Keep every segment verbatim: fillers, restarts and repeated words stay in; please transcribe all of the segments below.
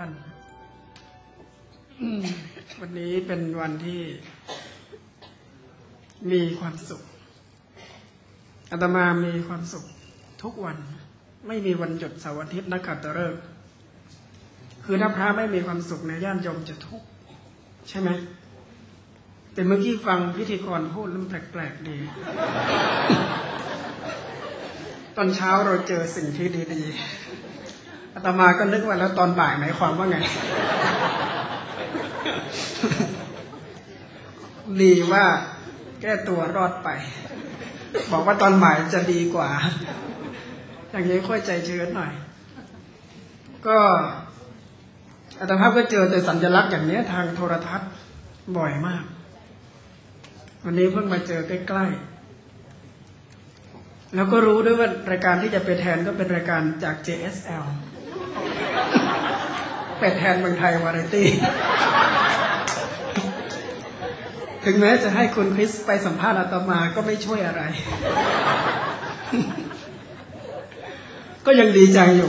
านวันนี้เป็นวันที่มีความสุขอาตมามีความสุขทุกวันไม่มีวันหยุดเสาร์อาทิตย์นักขัตฤกษ์คือถ้าพระไม่มีความสุขในญาติโยมจะทุกข์ใช่ไหมแต่เมื่อกี้ฟังพิธีกรพูดแล้วแปลกๆดี ตอนเช้าเราเจอสิ่งที่ดีๆอาตมาก็นึกว่าแล้วตอนบ่ายหมายความว่าไง ดีว่าแก้ตัวรอดไปบอกว่าตอนบ่ายจะดีกว่าอย่างนี้ค่อยใจชื้นหน่อยก็อาตมาก็เจอแต่สัญลักษณ์อย่างนี้ทางโทรทัศน์บ่อยมากวันนี้เพิ่งมาเจอใกล้ๆแล้วก็รู้ด้วยว่ารายการที่จะไปแทนก็เป็นรายการจาก เจ เอส แอล ไปแทนเมืองไทยวาไรตี้ ถึงแม้จะให้คุณคริสไปสัมภาษณ์อาตมาก็ไม่ช่วยอะไร ก็ยังดีใจอยู่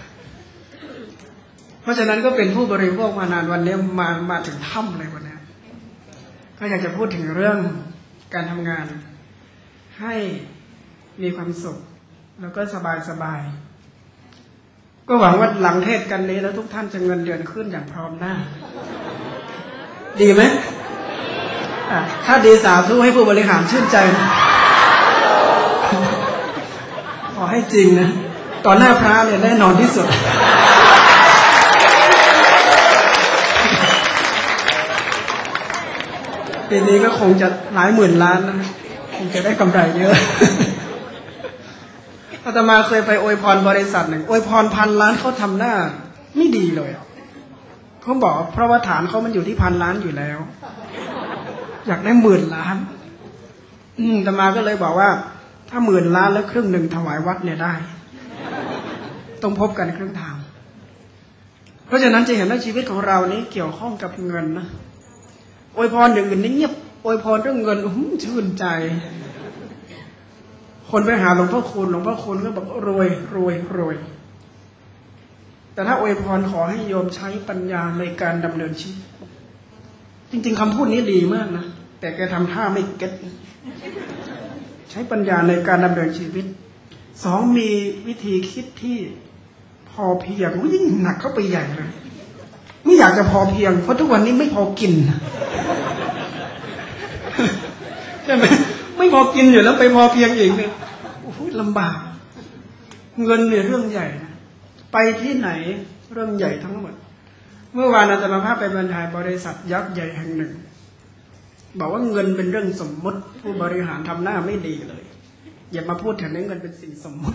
เพราะฉะนั้นก็เป็นผู้บริโภคมานานวันนี้มามาถึงถ้ำเลยวันนี้ก็อยากจะพูดถึงเรื่องการทำงานให้มีความสุขแล้วก็สบายสบายก็หวังว่าหลังเทศกันนี้แล้วทุกท่านจะเงินเดือนขึ้นอย่างพร้อมหน้าดีไหมถ้าดีสาธุให้ผู้บริหารชื่นใจนะขอให้จริงนะต่อหน้าพระเนี่ยแน่นอนที่สุดปีนี้ก็คงจะหลายหมื่นล้านนะคงจะได้กำไรเยอะอาตมาเคยไปอวยพรบริษัทหนึ่งอวยพรพันล้านเขาทำหน้าไม่ดีเลยเขาบอกเพราะว่าฐานเขามันอยู่ที่พันล้านอยู่แล้วอยากได้หมื่นล้านอืมอาตมาก็เลยบอกว่าถ้าหมื่นล้านแล้วครึ่งหนึ่งถวายวัดเนี่ยได้ต้องพบกันครึ่งทางเพราะฉะนั้นจะเห็นว่าชีวิตของเรานี้เกี่ยวข้องกับเงินนะอวยพรอย่างอื่นนี่เงียบอวยพรเรื่องเงินอื้อชื่นใจคนไปหาหลวงพ่อคูณหลวงพ่อคูณก็บอกรวยรวยรวยแต่ถ้าอวยพรขอให้โยมใช้ปัญญาในการดำเนินชีวิตจริงๆคำพูดนี้ดีมากนะแต่แกทำท่าไม่เก็ตใช้ปัญญาในการดำเนินชีวิตสองมีวิธีคิดที่พอเพียงยิ่งหนักเข้าไปใหญ่เลยไม่อยากจะพอเพียงเพราะทุกวันนี้ไม่พอกินใช่ไหมไม่พอกินอยู่แล้วไปพอเพียงอีกเนี่ยโอ้โหลำบากเงินเนี่ยเรื่องใหญ่นะไปที่ไหนเรื่องใหญ่ทั้งหมดเมื่อวานอาจารย์ภาพไปบรรยายบริษัทยักษ์ใหญ่แห่งหนึ่งบอกว่าเงินเป็นเรื่องสมมติผู้บริหารทำหน้าไม่ดีเลยอย่ามาพูดถึงเงินเป็นสิ่งสมมติ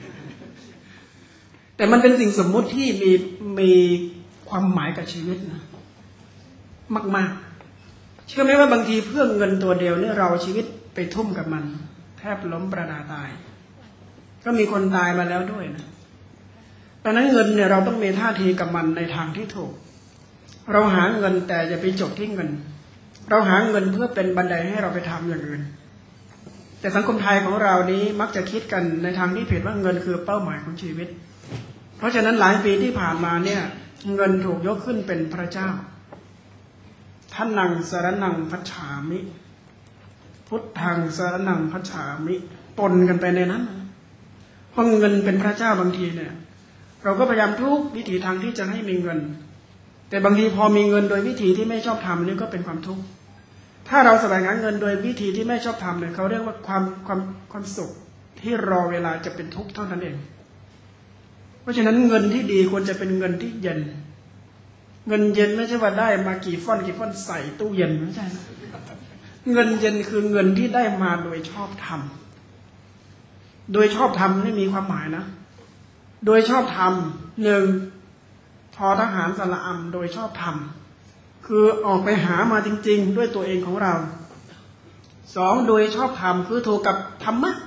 แต่มันเป็นสิ่งสมมติที่มีมีความหมายกับชีวิตนะมากๆเชื่อไหมว่าบางทีเพื่อเงินตัวเดียวเนี่ยเราชีวิตไปทุ่มกับมันแทบล้มประดาตายก็มีคนตายมาแล้วด้วยนะดังนั้นเงินเนี่ยเราต้องมีท่าทีกับมันในทางที่ถูกเราหาเงินแต่อย่าไปจบที่เงินเราหาเงินเพื่อเป็นบันไดให้เราไปทำอย่างอื่นแต่สังคมไทยของเรานี้มักจะคิดกันในทางที่ผิดว่าเงินคือเป้าหมายของชีวิตเพราะฉะนั้นหลายปีที่ผ่านมาเนี่ยเงินถูกยกขึ้นเป็นพระเจ้าท่านังสรณังคัจฉามิพุทธังสรณังคัจฉามิปนกันไปในนั้นเพราะเงินเป็นพระเจ้าบางทีเนี่ยเราก็พยายามทุกวิถีทางที่จะให้มีเงินแต่บางทีพอมีเงินโดยวิธีที่ไม่ชอบทำนี่ก็เป็นความทุกข์ถ้าเราแสวงหาเงินโดยวิธีที่ไม่ชอบทำเนี่ยเขาเรียกว่าความความความสุขที่รอเวลาจะเป็นทุกข์เท่านั้นเองเพราะฉะนั้นเงินที่ดีควรจะเป็นเงินที่เย็นเงินเย็นไม่ใช่ว่าได้มากี่ฟ่อนกี่ฟ่อนใส่ตู้เย็นไม่ใช่นะเงินเย็นคือเงินที่ได้มาโดยชอบธรรมโดยชอบธรรมนี่มีความหมายนะโดยชอบธรรมหนึ่งทอทหารสระอำโดยชอบธรรมคือออกไปหามาจริงๆด้วยตัวเองของเราสองโดยชอบธรรมคือถูกกับธรรมะ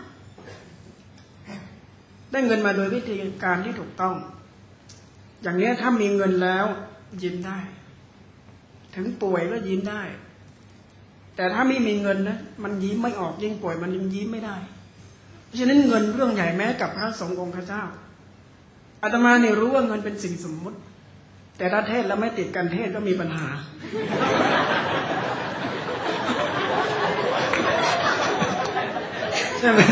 ได้เงินมาโดยวิธีการที่ถูกต้องอย่างนี้ถ้ามีเงินแล้วยิ้มได้ถึงป่วยก็ยิ้มได้แต่ถ้าไม่มีเงินนะมันยิ้มไม่ออกยิ่งป่วยมันยิ่งยิ้มไม่ได้เพราะฉะนั้นเงินเรื่องใหญ่แม้กับพระสงฆ์องค์พระเจ้าอาตมาเนี่ยรู้ว่าเงินเป็นสิ่งสมมุติแต่ถ้าเทศแล้วไม่ติดกันเทศก็มีปัญหาใช่ไหม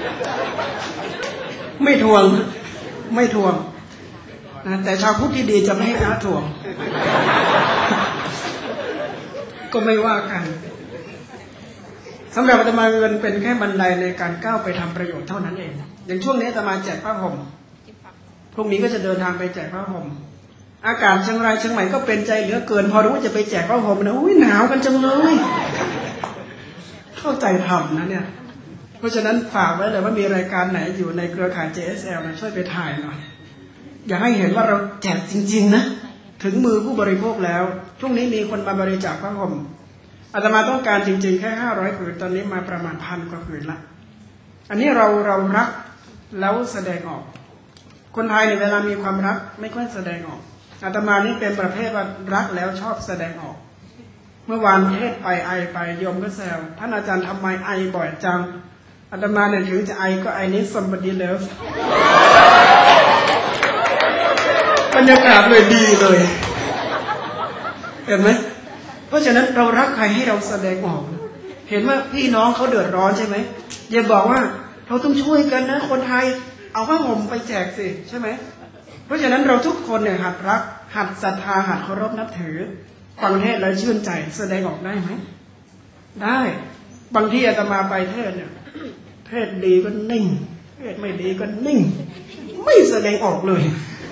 ไม่ทวงไม่ทวงนะแต่ชาวพุทธที่ดีจะไม่ให้พระทวงก็ไม่ว่ากันสำหรับอาตมามันเป็นแค่บันไดในการก้าวไปทำประโยชน์เท่านั้นเองอย่างช่วงนี้อาตมาแจกผ้าห่มพรุ่งนี้ก็จะเดินทางไปแจกผ้าห่มอากาศเชียงรายเชียงใหม่ก็เป็นใจเหลือเกินพอรู้ว่าจะไปแจกผ้าห่มนะอุ้ยหนาวกันจังเลยเข้าใจทำนะเนี่ยเพราะฉะนั้นฝากไว้เลยว่ามีรายการไหนอยู่ในเครือข่าย เจ เอส แอล นะช่วยไปถ่ายหน่อยอยากให้เห็นว่าเราแจกจริงๆนะถึงมือผู้บริโภคแล้วช่วงนี้มีคนมาบริจาคผ้าห่มอาตมาต้องการจริงๆแค่ห้าร้อยผืนตอนนี้มาประมาณพันกว่าผืนละอันนี้เราเรารักแล้วแสดงออกคนไทยในเวลามีความรักไม่ค่อยแสดงออกอาตมานี่เป็นประเภทว่ารักแล้วชอบแสดงออกเมื่อวานเทศไปไอไปโยมก็แซวท่านอาจารย์ทำไมไอบ่อยจังอาตมาเนี่ยถึงจะไอก็ไอนี้ somebody love บรรยากาศเลยดีเลยเห็นไหมเพราะฉะนั้นเรารักใครให้เราแสดงออกเห็นว่าพี่น้องเขาเดือดร้อนใช่ไหมอย่าบอกว่าเราต้องช่วยกันนะคนไทยเอาผ้าห่มไปแจกสิใช่ไหมเพราะฉะนั้นเราทุกคนเนี่ยหัดรักหัดศรัทธาหัดเคารพนับถือฟังเทศแล้วชื่นใจแสดงออกได้ไหมได้บางทีอาตมาไปเทศเนี่ยเทศดีก็นิ่งเทศไม่ดีก็นิ่งไม่แสดงออกเลย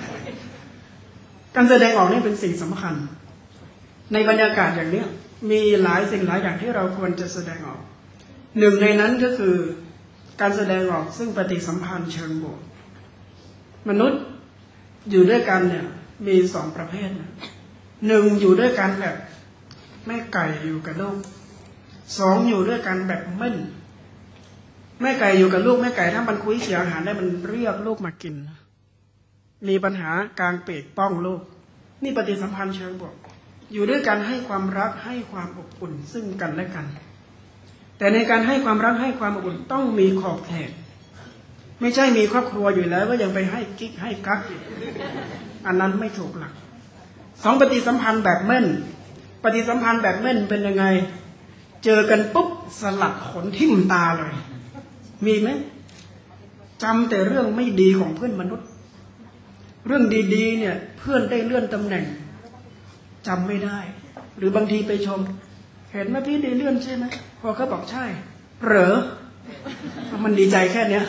การแสดงออกนี่เป็นสิ่งสำคัญในบรรยากาศอย่างนี้มีหลายสิ่งหลายอย่างที่เราควรจะแสดงออกหนึ่งในนั้นก็คือการแสดงออกซึ่งปฏิสัมพันธ์เชิงบวกมนุษย์อยู่ด้วยกันเนี่ยมีสองประเภทนะหนึ่งอยู่ด้วยกันแบบแม่ไก่อยู่กับลูกสองอยู่ด้วยกันแบบเม่นแม่ไก่อยู่กับลูกแม่ไก่ถ้ามันคุยเสียอาหารได้มันเรียกลูกมากินมีปัญหากลางปีกป้องลูกนี่ปฏิสัมพันธ์เชิงบวกอยู่ด้วยกันให้ความรักให้ความอบอุ่นซึ่งกันและกันแต่ในการให้ความรักให้ความอบอุ่นต้องมีขอบเขตไม่ใช่มีครอบครัวอยู่แล้วก็ยังไปให้กิ๊กให้กั๊กอีกอันนั้นไม่ถูกหลักสองปฏิสัมพันธ์แบบเม่นปฏิสัมพันธ์แบบเม่นเป็นยังไงเจอกันปุ๊บสลัดขนทิ่มตาเลยมีไหมจำแต่เรื่องไม่ดีของเพื่อนมนุษย์เรื่องดีๆเนี่ยเพื่อนได้เลื่อนตำแหน่งจำไม่ได้หรือบางทีไปชมเห็นไหมพี่ได้เลื่อนใช่ไหมพอเขาบอกใช่เหรอมันดีใจแค่เนี้ย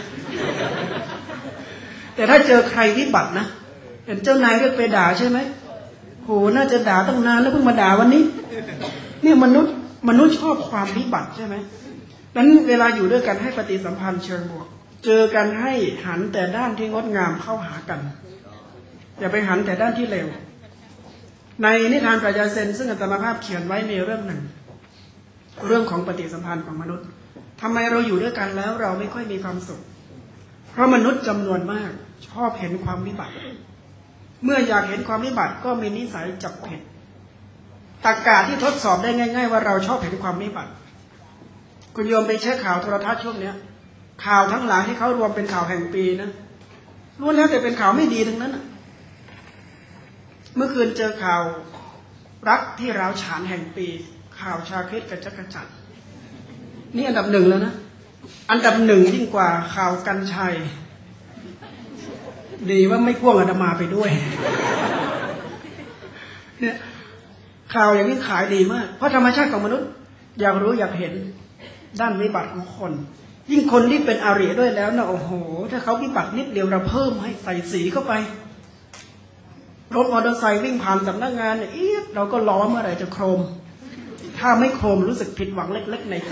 แต่ถ้าเจอใครวิบัตินะเห็นเจ้านายก็ไปด่าใช่ไหมโหน่าจะด่าตั้งนานแล้วเพิ่งมาด่าวันนี้เนี่ยมนุษย์มนุษย์ชอบความวิบัติใช่ไหมนั้นเวลาอยู่ด้วยกันให้ปฏิสัมพันธ์เชิงบวกเจอกันให้หันแต่ด้านที่งดงามเข้าหากันอย่าไปหันแต่ด้านที่เลวในนิทานปรัชญาเซนซึ่งอาตมาภาพเขียนไว้ในเรื่องหนึ่งเรื่องของปฏิสัมพันธ์ของมนุษย์ทำไมเราอยู่ด้วยกันแล้วเราไม่ค่อยมีความสุขเพราะมนุษย์จำนวนมากชอบเห็นความวิบัติเมื่ออยากเห็นความวิบัติก็มีนิสัยจับผิดตรรกะที่ทดสอบได้ง่ายๆว่าเราชอบเห็นความวิบัติคุณโยมไปเช็คข่าวโทรทัศน์ช่วงนี้ข่าวทั้งหลายที่เขารวมเป็นข่าวแห่งปีนะล้วนแล้วแต่เป็นข่าวไม่ดีทั้งนั้นเมื่อคืนเจอข่าวรักที่ร้าวฉานแห่งปีข่าวชาคริตกับจักรจันทร์นี่อันดับหนึ่งแล้วนะอันดับหนึ่งยิ่งกว่าข่าวกัญชัยดีว่าไม่พ่วงอาตมาไปด้วยเนี่ยข่าวอย่างนี้ขายดีมากเพราะธรรมชาติของมนุษย์อยากรู้อยากเห็นด้านวิบัติของคนยิ่งคนที่เป็นอาริด้วยแล้วนะโอ้โหถ้าเขาวิบัตินิดเดียวเราเพิ่มให้ใส่สีเข้าไปรถมอเตอร์ไซค์วิ่งผ่านสำนักงานเนี่ยอี๊ดเราก็ล้อเมื่อไหร่จะโครมถ้าไม่โครมรู้สึกผิดหวังเล็กๆในใจ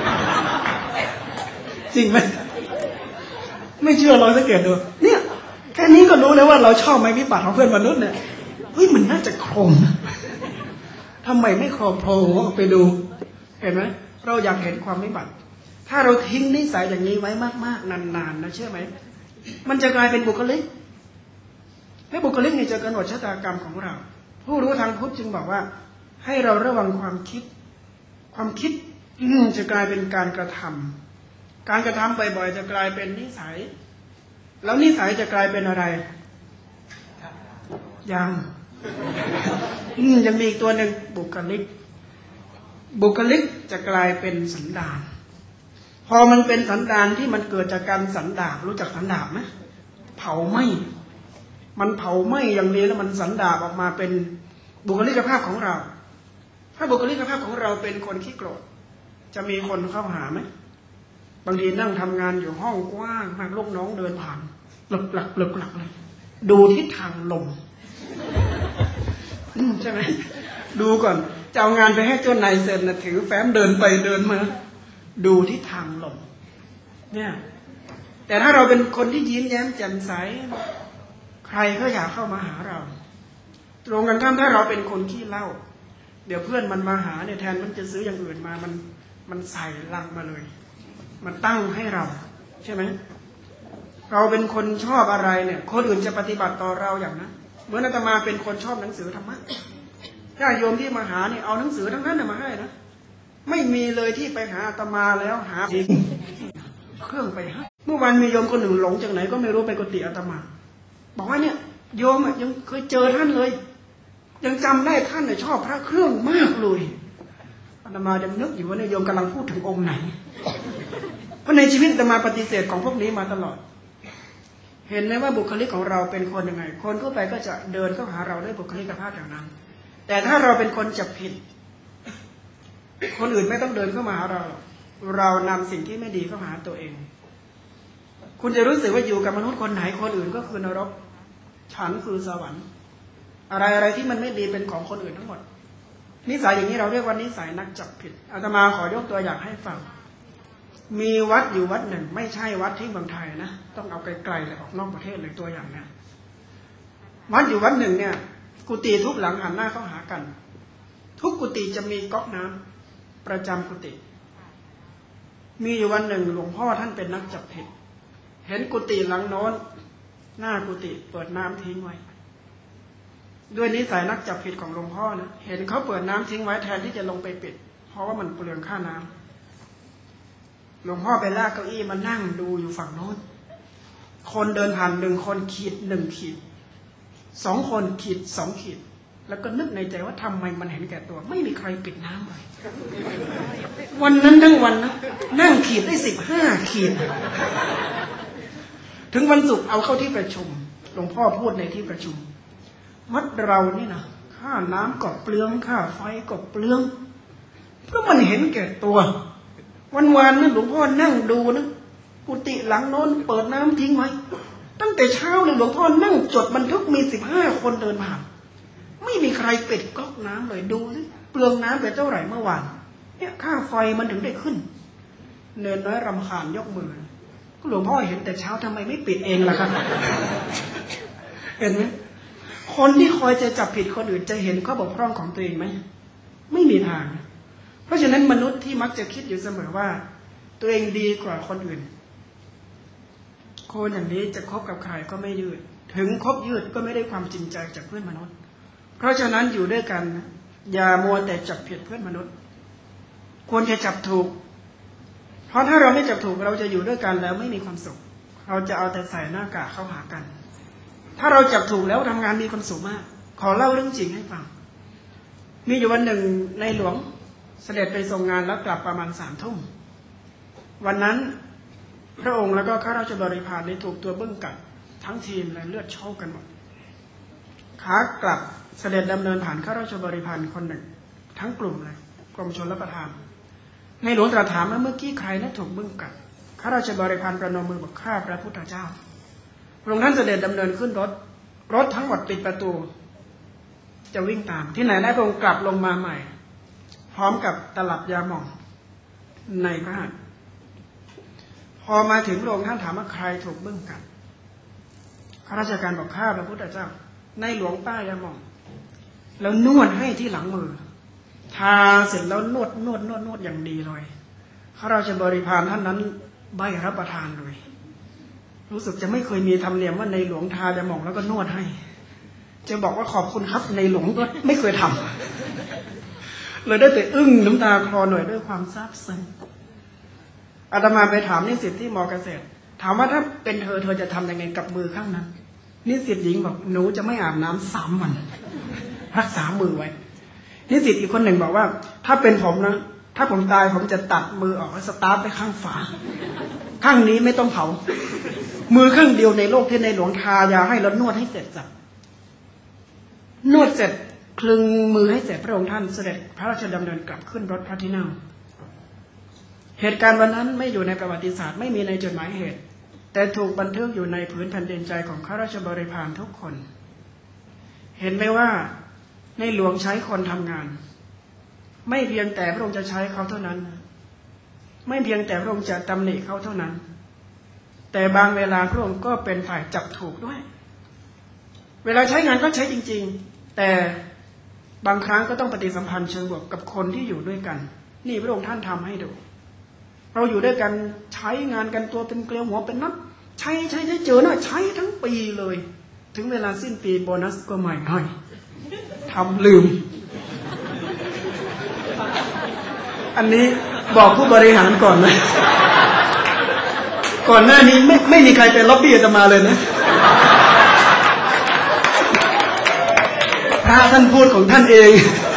จริงไหมไม่เชื่อลองสังเกตดูเนี่ยแค่นี้ก็รู้แล้วว่าเราชอบไหมวิบัติของเพื่อนมนุษย์เนี่ยเฮ้ยมันน่าจะโครมนะทำไมไม่โครมโผล่ออกไปดูเห็นไหมเราอยากเห็นความวิบัติถ้าเราทิ้งนิสัยอย่างนี้ไว้มากๆนานๆนะเชื่อไหมมันจะกลายเป็นบุคลิกและบุคลิกนี่จะกำหนดชะตากรรมของเราผู้รู้ทางพุทธจึงบอกว่าให้เราระวังความคิดความคิดจะกลายเป็นการกระทำการกระทำบ่อยๆจะกลายเป็นนิสัยแล้วนิสัยจะกลายเป็นอะไรยังอืมยังมีอีกตัวหนึ่งบุคลิกบุคลิกจะกลายเป็นสันดานพอมันเป็นสันดานที่มันเกิดจากการสันดาปรู้จักสันดาปไหมเผาไหม้มันเผาไหม้อย่างนี้แล้วมันสันดาปออกมาเป็นบุคลิกภาพของเราถ้าบุคลิกภาพของเราเป็นคนขี้โกรธจะมีคนเข้าหาไหมบางทีนั่งทำงานอยู่ห้องกว้างมากลูกน้องเดินผ่านหลบหลักหลบหลักเลยดูทิศทางลมใช่ไหมดูก่อนจะเอางานไปให้เจ้านายเซ็นนะถือแฟ้มเดินไปเดินมาดูทิศทางลมเนี่ยแต่ถ้าเราเป็นคนที่ยิ้มแย้มแจ่มใสใครก็อยากเข้ามาหาเราตรงกันข้ามถ้าเราเป็นคนขี้เหล้าเดี๋ยวเพื่อนมันมาหาเนี่ยแทนมันจะซื้ออย่างอื่นมามันมันใส่ลังมาเลยมันตั้งให้เราใช่ไหมเราเป็นคนชอบอะไรเนี่ยคนอื่นจะปฏิบัติต่อเราอย่างนั้นเหมือนอาตมาเป็นคนชอบหนังสือธรรมะญาติโยมที่มาหาเนี่ยเอาหนังสือทั้งนั้นมาให้นะไม่มีเลยที่ไปหาอาตมาแล้วหาเครื่องไปให้เมื่อวานมีโยมคนหนึ่งหลงจากไหนก็ไม่รู้ไปกุฏิอาตมาบอกว่าเนี่ยโยมยังเคยเจอท่านเลยยังจำได้ท่านเนี่ยชอบพระเครื่องมากเลยอาตมายังนึกอยู่ว่าเนี่ยโยมกำลังพูดถึงองค์ไหนเพราะในชีวิตอาตมาปฏิเสธของพวกนี้มาตลอดเห็นไหมว่าบุคลิกของเราเป็นคนยังไงคนทั่วไปก็จะเดินเข้าหาเราด้วยบุคลิกภาพอย่างนั้นแต่ถ้าเราเป็นคนจับผิดคนอื่นไม่ต้องเดินเข้ามาหาเราเรานำสิ่งที่ไม่ดีเข้าหาตัวเองคุณจะรู้สึกว่าอยู่กับมนุษย์คนไหนคนอื่นก็คือนรกฉันคือสวรรค์อะไรอะไรที่มันไม่ดีเป็นของคนอื่นทั้งหมดนิสัยอย่างนี้เราเรียกว่านิสัยนักจับผิดอาตมาขอยกตัวอย่างให้ฟังมีวัดอยู่วัดหนึ่งไม่ใช่วัดที่เมืองไทยนะต้องเอาไกลๆเลยออกนอกประเทศเลยตัวอย่างเนี่ยวัดอยู่วัดหนึ่งเนี่ยกุฏิทุกหลังหันหน้าเข้าหากันทุกกุฏิจะมีก๊อกน้ำประจำกุฏิมีอยู่วันหนึ่งหลวงพ่อท่านเป็นนักจับผิดเห็นกุฏิหลังโน้นหน้ากุฏิเปิดน้ำทิ้งไว้ด้วยนิสัยนักจับผิดของหลวงพ่อนะเห็นเขาเปิดน้ำทิ้งไว้แทนที่จะลงไปปิดเพราะว่ามันเปลืองค่าน้ำหลวงพ่อไปลากเก้าอี้มานั่งดูอยู่ฝั่งโน้นคนเดินผ่านหนึ่งคนขีดหนึ่งขีดสองคนขีดสองขีดแล้วก็นึกในใจว่าทำไมมันเห็นแก่ตัวไม่มีใครปิดน้ำเลยวันนั้นทั้งวันนะนั่งขีดได้สิบห้าขีดถึงวันศุกร์เอาเข้าที่ประชุมหลวงพ่อพูดในที่ประชุมวัดเรานี่นะค่าน้ำก็เปลืองค่าไฟก็เปลืองเพราะมันเห็นแก่ตัววันวานนั้นหลวงพ่อนั่งดูนะกุฏิหลังโน้นเปิดน้ำทิ้งไว้ตั้งแต่เช้าเลยหลวงพ่อนั่งจดบันทึกมีสิบห้าคนเดินผ่านไม่มีใครปิดก๊อกน้ำเลยดูสิเปลืองน้ำไปเท่าไหร่เมื่อวานเนี่ยค่าไฟมันถึงได้ขึ้นเนินน้อยรำคาญยกมือก็หลวงพ่อเห็นแต่เช้าทำไมไม่ปิดเองล่ะครับเห็นไหมคนที่คอยจะจับผิดคนอื่นจะเห็นข้อบกพร่องของตัวเองไหมไม่มีทางเพราะฉะนั้นมนุษย์ที่มักจะคิดอยู่เสมอว่าตัวเองดีกว่าคนอื่นคนอย่างนี้จะคบกับใครก็ไม่ยืดถึงคบยืดก็ไม่ได้ความจริงใจจากเพื่อนมนุษย์เพราะฉะนั้นอยู่ด้วยกันอย่ามัวแต่จับผิดเพื่อนมนุษย์ควรจะจับถูกเพราะถ้าเราไม่จับถูกเราจะอยู่ด้วยกันแล้วไม่มีความสุขเราจะเอาแต่ใส่หน้ากากเข้าหากันถ้าเราจับถูกแล้วทำงานมีความสุขมากขอเล่าเรื่องจริงให้ฟังมีอยู่วันหนึ่งในหลวงเสด็จไปทรงงานแล้วกลับประมาณสามทุ่มวันนั้นพระองค์แล้วก็ข้าราชบริพารได้ถูกตัวเบิ้งกัดทั้งทีมเลยเลือดโชกกันหมดขากลับเสด็จดำเนินผ่านข้าราชบริพารคนหนึ่งทั้งกลุ่มเลยกรมชลประทานในหลวงตรัสถามว่าเมื่อกี้ใครนะถูกเบิ้งกัดข้าราชบริพารประนมมือบอกข้าพระพุทธเจ้าพระองค์ท่านเสด็จดำเนินขึ้นรถรถทั้งหมดปิดประตูจะวิ่งตามที่ไหนได้พระองค์กลับลงมาใหม่พร้อมกับตลับยาหม่องในพระหัตถ์พอมาถึงพระองค์ท่านถามว่าใครถูกเบิ้งกัดข้าราชการบอกข้าพระพุทธเจ้าในหลวงป้ายาหม่องแล้วนวดให้ที่หลังมือทาเสร็จแล้วนวดนวดนวดนวดอย่างดีเลยข้าราชบริพารท่านนั้นใบรับประทานเลยรู้สึกจะไม่เคยมีธรรมเนียมว่าในหลวงทายาหม่องแล้วก็นวดให้จะบอกว่าขอบคุณครับในหลวงก็ไม่เคยทำเลยได้แต่อึ้งน้ำตาคลอหน่อยด้วยความซาบซึ้งอาตมาไปถามนิสิตที่มอเกษตรถามว่าถ้าเป็นเธอเธอจะทำยังไงกับมือข้างนั้นนิสิตหญิงบอกหนูจะไม่อาบน้ำสามวันรักษามือไว้นิสิตอีกคนหนึ่งบอกว่าถ้าเป็นผมนะถ้าผมตายผมจะตัดมือออกแล้วสตาร์ทไปข้างฝาข้างนี้ไม่ต้องเผามือข้างเดียวในโลกที่ในหลวงทายาให้แล้วนวดให้เสร็จสับนวดเสร็จคลึงมือให้เสร็จพระองค์ท่านเสด็จพระราชดำเนินกลับขึ้นรถพระที่นั่งเหตุการณ์วันนั้นไม่อยู่ในประวัติศาสตร์ไม่มีในจดหมายเหตุแต่ถูกบันทึกอยู่ในผืนแผ่นดินใจของข้าราชบริพารทุกคนเห็นไหมว่าในหลวงใช้คนทำงานไม่เพียงแต่พระองค์จะใช้เขาเท่านั้นไม่เพียงแต่พระองค์จะตำหนิเขาเท่านั้นแต่บางเวลาพระองค์ก็เป็นฝ่ายจับถูกด้วยเวลาใช้งานก็ใช้จริงๆแต่บางครั้งก็ต้องปฏิสัมพันธ์เชิงบวกกับคนที่อยู่ด้วยกันนี่พระองค์ท่านทำให้ดูเราอยู่ด้วยกันใช้งานกันตัวเป็นเกลียวหัวเป็นน็อตใช้ใช้ใช้เจอหน่อยใช้ทั้งปีเลยถึงเวลาสิ้นปีโบนัสก็ใหม่ให้ทำลืมอันนี้บอกผู้บริหารก่อนนะก่อนหน้านี้ไม่ไม่มีใครไปล็อบบี้อาตมาเลยนะพระท่านพูดของท่านเอง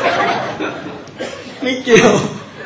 ไม่เกี่ยว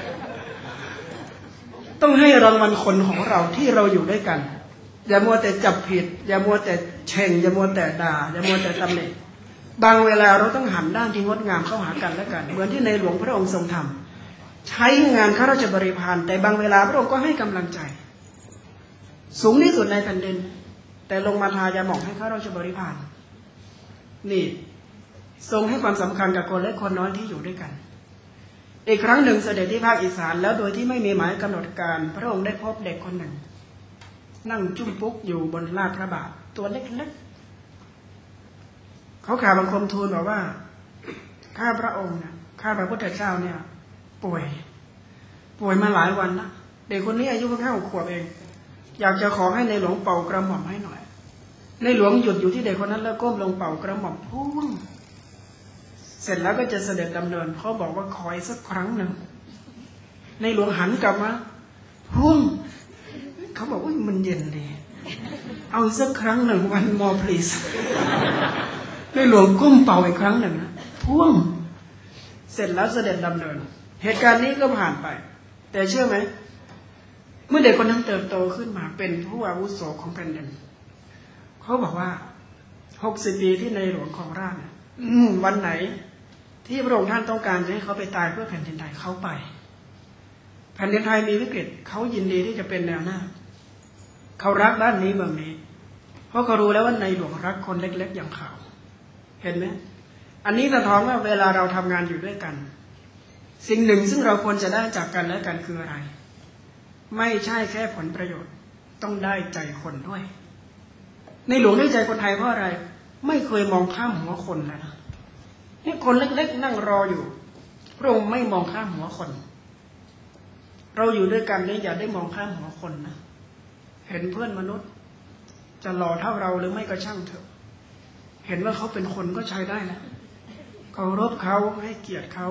ต้องให้รางวัลคนของเราที่เราอยู่ด้วยกันอย่ามัวแต่จับผิดอย่ามัวแต่เช่งอย่ามัวแต่ด่าอย่ามัวแต่ตำหนิบางเวลาเราต้องหันด้านที่งดงามเข้าหากันและกันเหมือนที่ในหลวงพระองค์ทรงทำใช้งานข้าราชบริพารแต่บางเวลาพระองค์ก็ให้กำลังใจสูงที่สุดในแผ่นดินแต่ลงมาทายาหมองให้ข้าราชบริพารนี่ทรงให้ความสำคัญกับคนเล็กคนน้อยที่อยู่ด้วยกันอีกครั้งหนึ่งเสด็จที่ภาคอีสานแล้วโดยที่ไม่มีหมายกำหนดการพระองค์ได้พบเด็กคนหนึ่งนั่งจุ้มปุ๊กอยู่บนลาดพระบาทตัวเล็กๆเขาข่าวบังคมทูลบอกว่าข้าพระองค์เนี่ยข้าพระพุทธเจ้าเนี่ยป่วยป่วยมาหลายวันแล้วเด็กคนนี้อายุเพิ่งห้าขวบเองอยากจะขอให้ในหลวงเป่ากระหม่อมให้หน่อยในหลวงหยุดอยู่ที่เด็กคนนั้นแล้วก้มลงเป่ากระหม่อมพุ่งเสร็จแล้วก็จะเสด็จดำเนินเขาบอกว่าขออีกสักครั้งหนึ่งในหลวงหันกลับมาพุ่งเขาบอกว่ามันเย็นดีเอาสักครั้งหนึ่ง one more please ในหลวงก้มเป่าอีกครั้งหนึ่งนะพุ่งเสร็จแล้วเสด็จดำเนินเหตุการณ์นี้ก็ผ่านไปแต่เชื่อไหมเมื่อเด็กคนนั้นเติบโตขึ้นมาเป็นผู้อาวุโสของแผ่นดินเขาบอกว่าหกสิบปีที่ในหลวงของราชเนี่ยวันไหนที่พระองค์ท่านต้องการจะให้เขาไปตายเพื่อแผ่นดินไทยเขาไปแผ่นดินไทยมีวิกฤตเขายินดีที่จะเป็นแนวหน้าเขารักด้านนี้เมืองนี้เพราะเขารู้แล้วว่าในหลวงรักคนเล็กๆอย่างเขาเห็นไหมอันนี้สะท้อนว่าเวลาเราทำงานอยู่ด้วยกันสิ่งหนึ่งซึ่งเราควรจะได้จากกันและกันคืออะไรไม่ใช่แค่ผลประโยชน์ต้องได้ใจคนด้วยในหลวงได้ใจคนไทยเพราะอะไรไม่เคยมองข้ามหัวคนเลยนะนี่คนเล็กๆนั่งรออยู่พระองค์ไม่มองข้ามหัวคนเราอยู่ด้วยกันนี่อย่าได้มองข้ามหัวคนนะเห็นเพื่อนมนุษย์จะหล่อเท่าเราหรือไม่ก็ช่างเถอะเห็นว่าเขาเป็นคนก็ใช้ได้แล้วเคารพเขาให้เกียรติเขา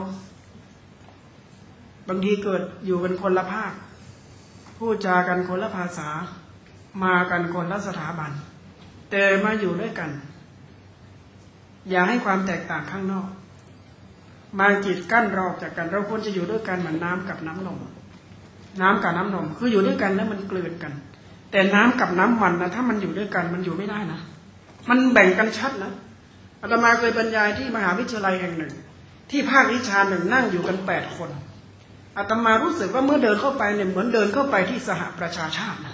บางทีเกิดอยู่กันคนละภาคพูดจากันคนละภาษามากันคนละสถาบันแต่มาอยู่ด้วยกันอย่าให้ความแตกต่างข้างนอกมากีดกั้นเราจากกันเราควรจะอยู่ด้วยกันเหมือนน้ำกับน้ำนมน้ำกับน้ำนมคืออยู่ด้วยกันแล้วมันกลืนกันแต่น้ำกับน้ำมันนะถ้ามันอยู่ด้วยกันมันอยู่ไม่ได้นะมันแบ่งกันชัดนะอาตมาเคยบรรยายที่มหาวิทยาลัยแห่งหนึ่งที่ภาควิชาหนึ่งนั่งอยู่กันแปดคนอาตมารู้สึกว่าเมื่อเดินเข้าไปเนี่ยเหมือนเดินเข้าไปที่สหประชาชาตินะ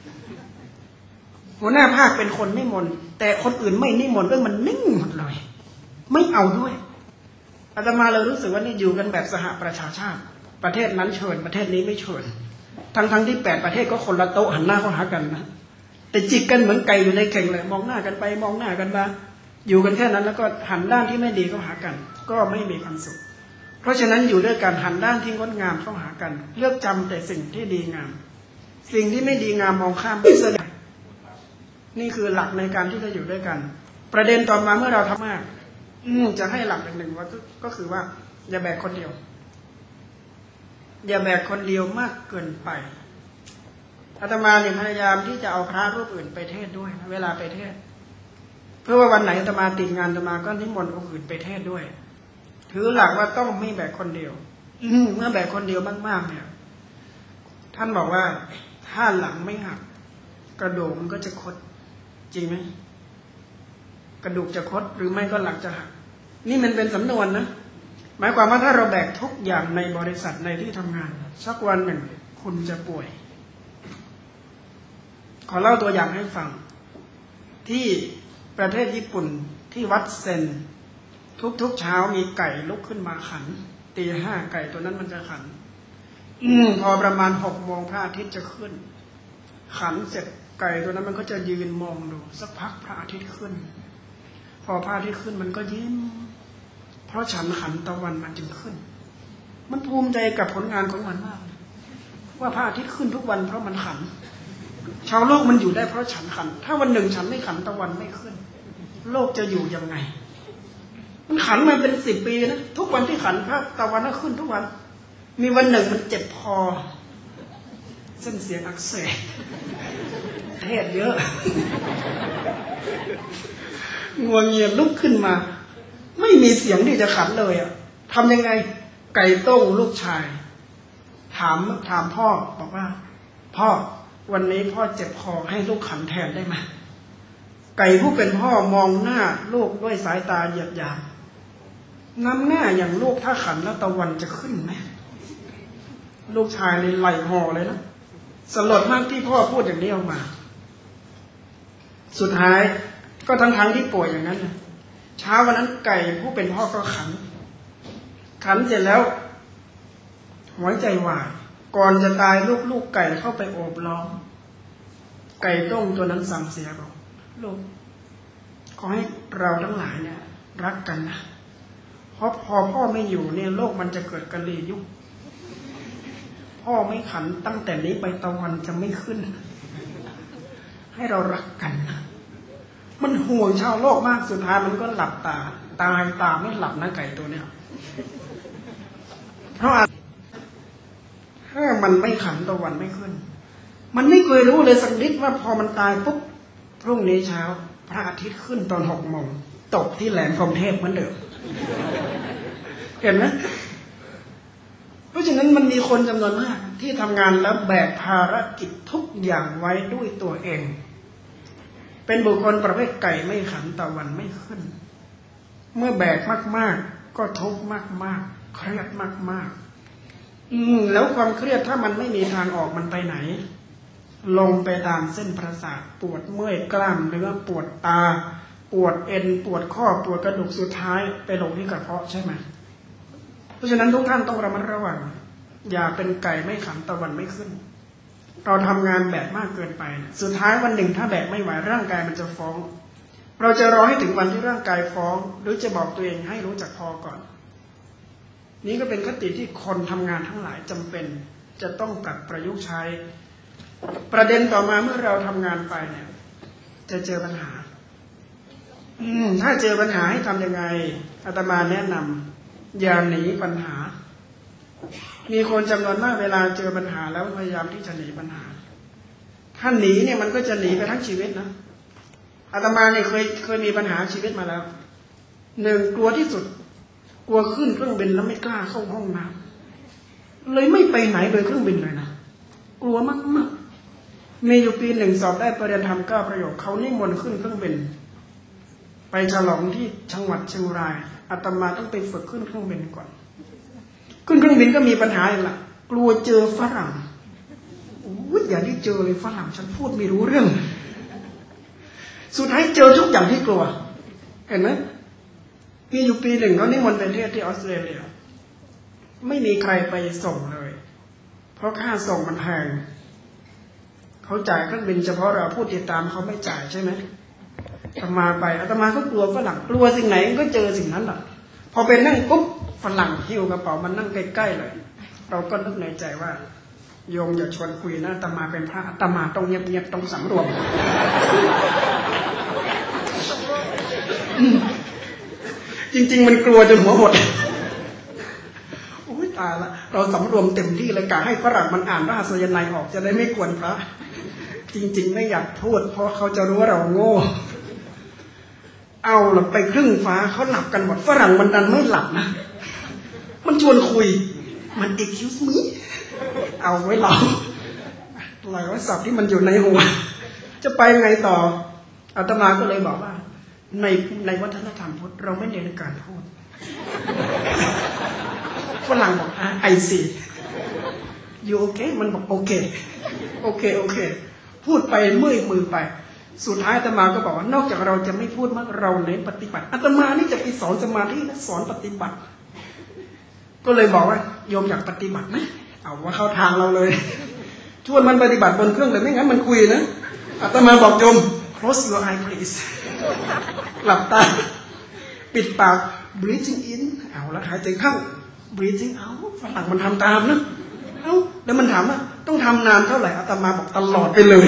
หัวหน้าภาคเป็นคนนิมนต์แต่คนอื่นไม่นิมนต์ด้วยมันนิ่งหมดเลยไม่เอาด้วยอาตมาเลยรู้สึกว่านี่อยู่กันแบบสหประชาชาติประเทศนั้นเชิญประเทศนี้ไม่เชิญทั้งทั้งที่แปดประเทศก็คนละโต๊ะหันหน้าเข้าหากันนะแต่จิกกันเหมือนไก่อยู่ในเข่งเลยมองหน้ากันไปมองหน้ากันมาอยู่กันแค่นั้นแล้วก็หันด้านที่ไม่ดีเข้าหากันก็ไม่มีความสุขเพราะฉะนั้นอยู่ด้วยกันหันด้านที่งดงามเข้าหากันเลือกจำแต่สิ่งที่ดีงามสิ่งที่ไม่ดีงามมองข้ามไม่สนใจนี่คือหลักในการที่จะอยู่ด้วยกันประเด็นต่อมาเมื่อเราทำมากจะให้หลักหนึ่งว่าก็คือว่าอย่าแบกคนเดียวอย่าแบกคนเดียวมากเกินไปอาตมาเนี่ยพยายามที่จะเอาพระรูปอื่นไปเทศด้วยนะเวลาไปเทศเพื่อว่าวันไหนอาตมาติดงานอาตมาก็นิมนต์องค์อื่นไปเทศด้วยถือหลักว่าต้องไม่แบกคนเดียวเมื่อแบกคนเดียวมากๆเนี่ยท่านบอกว่าถ้าหลังไม่หักกระดูกมันก็จะคดจริงไหมกระดูกจะคดหรือไม่ก็หลังจะหักนี่มันเป็นสำนวนนะหมายความว่าถ้าเราแบกทุกอย่างในบริษัทในที่ทำงานสักวันหนึ่งคุณจะป่วยขอเล่าตัวอย่างให้ฟังที่ประเทศญี่ปุ่นที่วัดเซนทุกๆเช้ามีไก่ลุกขึ้นมาขันตีห้าไก่ตัวนั้นมันจะขันอพอประมาณหกโมงพระอาทิตย์จะขึ้นขันเสร็จไก่ตัวนั้นมันก็จะยืนมองดูสักพักพระอาทิตย์ขึ้นพอพระอาทิตย์ขึ้นมันก็ยิ้มเพราะฉันขันตะวันมันจึงขึ้นมันภูมิใจกับผลงานของมันมากว่าพระอาทิตย์ขึ้นทุกวันเพราะมันขันชาวโลกมันอยู่ได้เพราะฉันขันถ้าวันหนึ่งฉันไม่ขันตะวันไม่ขึ้นโลกจะอยู่ยังไงมันขันมาเป็นสิบปีนะทุกวันที่ขันพระตะวันก็ขึ้นทุกวันมีวันหนึ่งมันเจ็บคอเส้นเสียงอักเสบเทศเยอะงัวเงียลุกขึ้นมาไม่มีเสียงที่จะขันเลยอ่ะทำยังไงไก่ต้งลูกชายถามถามพ่อบอกว่าพ่อวันนี้พ่อเจ็บคอให้ลูกขันแทนได้ไหมไก่ผู้เป็นพ่อมองหน้าลูกด้วยสายตาเหยียดหยามน้ำหน้าอย่างลูกถ้าขันแล้วตะวันจะขึ้นไหมลูกชายเลยไหลห่อเลยนะสลดมากที่พ่อพูดอย่างนี้ออกมาสุดท้ายก็ทั้งทั้งที่ป่วยอย่างนั้นเช้าวันนั้นไก่ผู้เป็นพ่อก็ขันขันเสร็จแล้วหัวใจวายก่อนจะตายลูกๆไก่เข้าไปโอบล้อมไก่ต้มตัวนั้นสั่งเสียบอกลูกขอให้เราทั้งหลายเนี่ยรักกันนะเพราะพอพ่อไม่อยู่เนี่ยโลกมันจะเกิดกะลียุคพ่อไม่ขันตั้งแต่นี้ไปตะวันจะไม่ขึ้นให้เรารักกันนะมันห่วงชาวโลกมากสุดท้ายมันก็หลับตาตายตาไม่หลับนะไก่ตัวเนี้ยเพราะถ้ามันไม่ขันตะวันไม่ขึ้นมันไม่เคยรู้เลยสักนิดว่าพอมันตายปุ๊บพรุ่งนี้เช้าพระอาทิตย์ขึ้นตอนหกโมงตกที่แหลมพรหมเทพเหมือนเดิมเห็นไหมเพราะฉะนั้นมันมีคนจำนวนมากที่ทำงานแล้วแบกภารกิจทุกอย่างไว้ด้วยตัวเองเป็นบุคคลประเภทไก่ไม่ขันตะวันไม่ขึ้นเมื่อแบกมากๆก็ทุกข์มากๆเครียดมากๆอืมแล้วความเครียดถ้ามันไม่มีทางออกมันไปไหนลงไปตามเส้นประสาทปวดเมื่อยกล้ามเนื้อปวดตาปวดเอ็นปวดข้อปวดกระดูกสุดท้ายไปลงที่กระเพาะใช่ไหมเพราะฉะนั้นทุกท่านต้องระมัดระวังอย่าเป็นไก่ไม่ขันตะวันไม่ขึ้นเราทำงานแบกมากเกินไปสุดท้ายวันหนึ่งถ้าแบกไม่ไหวร่างกายมันจะฟ้องเราจะรอให้ถึงวันที่ร่างกายฟ้องหรือจะบอกตัวเองให้รู้จักพอก่อนนี้ก็เป็นคติที่คนทำงานทั้งหลายจำเป็นจะต้องปรับประยุกต์ใช้ประเด็นต่อมาเมื่อเราทำงานไปเนี่ยจะเจอปัญหาอืมถ้าเจอปัญหาให้ทำยังไงอาตมาแนะนำอย่าหนีปัญหามีคนจำนวนมากเวลาเจอปัญหาแล้วพยายามที่จะหนีปัญหาถ้าหนีเนี่ยมันก็จะหนีไปทั้งชีวิตนะอาตมาเนี่ยเคยเคยมีปัญหาชีวิตมาแล้วหนึ่งกลัวที่สุดกลัวขึ้นเครื่องบินแล้วไม่กล้าเข้าห้องน้ำเลยไม่ไปไหนโดยเครื่องบินเลยนะกลัวมากมากมีอยู่ปีหนึ่งสอบได้ปริญญาธรรมเก้าประโยคเขานิมนต์ขึ้นเครื่องบินไปฉลองที่จังหวัดเชียงรายอาตมาต้องไปฝึกขึ้นเครื่องบินก่อนขึ้นเครื่องบินก็มีปัญหาอีกละกลัวเจอฝรั่งโอ้ยอย่าได้เจอเลยฝรั่งฉันพูดไม่รู้เรื่องสุดท้ายเจอทุกอย่างที่กลัวเห็นไหมมีอยู่ปีหนึ่งเขานิมนต์ไปเทศที่ออสเตรเลียไม่มีใครไปส่งเลยเพราะค่าส่งมันแพงเขาจ่ายเครื่องบินเฉพาะเราผู้ติดตามเขาไม่จ่ายใช่ไหมอาตมาไปอาตมาก็กลัวฝรั่งกลัวสิ่งไหนก็เจอสิ่งนั้นแหละพอไปนั่งปุ๊บฝรั่งหิ้วกระเป๋ามันนั่งใกล้ๆเลยเราก็นึกในใจว่าโยมอย่าชวนคุยนะอาตมาเป็นพระอาตมาต้องเงียบๆต้องสำรวมจริงๆมันกลัวจนหัวหดโอ้ยตายละเราสำรวมเต็มที่เลยกะให้ฝรั่งมันอ่านพระสยนัยออกจะได้ไม่กวนพระจริงๆไม่อยากพูดเพราะเขาจะรู้ว่าเราโง่เอาหลับไปครึ่งฟ้าเขาหลับกันหมดฝรั่งมันดันไม่หลับนะมันชวนคุยมัน excuse me เอาไว้หลับอะไรว่าศัพท์ที่มันอยู่ในหัวจะไปไงต่ออาตมาก็เลยบอกว่าในในวัฒนธรรมพุทธเราไม่เน้นการพูดฝรั่งบอกไอซีอยู่โอเคมันบอกโอเคโอเคโอเคพูดไปเมื่อยมือไปสุดท้ายอาตมาก็บอกว่านอกจากเราจะไม่พูดมากเราเน้นปฏิบัติอาตมานี่จะไปสอนสมาธิและสอนปฏิบัติก็เลยบอกว่าโยมอยากปฏิบัติไหมเอาว่าเข้าทางเราเลยชวนมันปฏิบัติบนเครื่องเลยไม่งั้นมันคุยนะอาตมาบอกโยม close your eye please หลับตาปิดปาก breathing in เอาแล้วหายใจเข้า breathing out ฝรั่งมันทำตามนะเอ้าแล้วมันถามว่าต้องทำนานเท่าไหร่อาตมาบอกตลอดไปเลย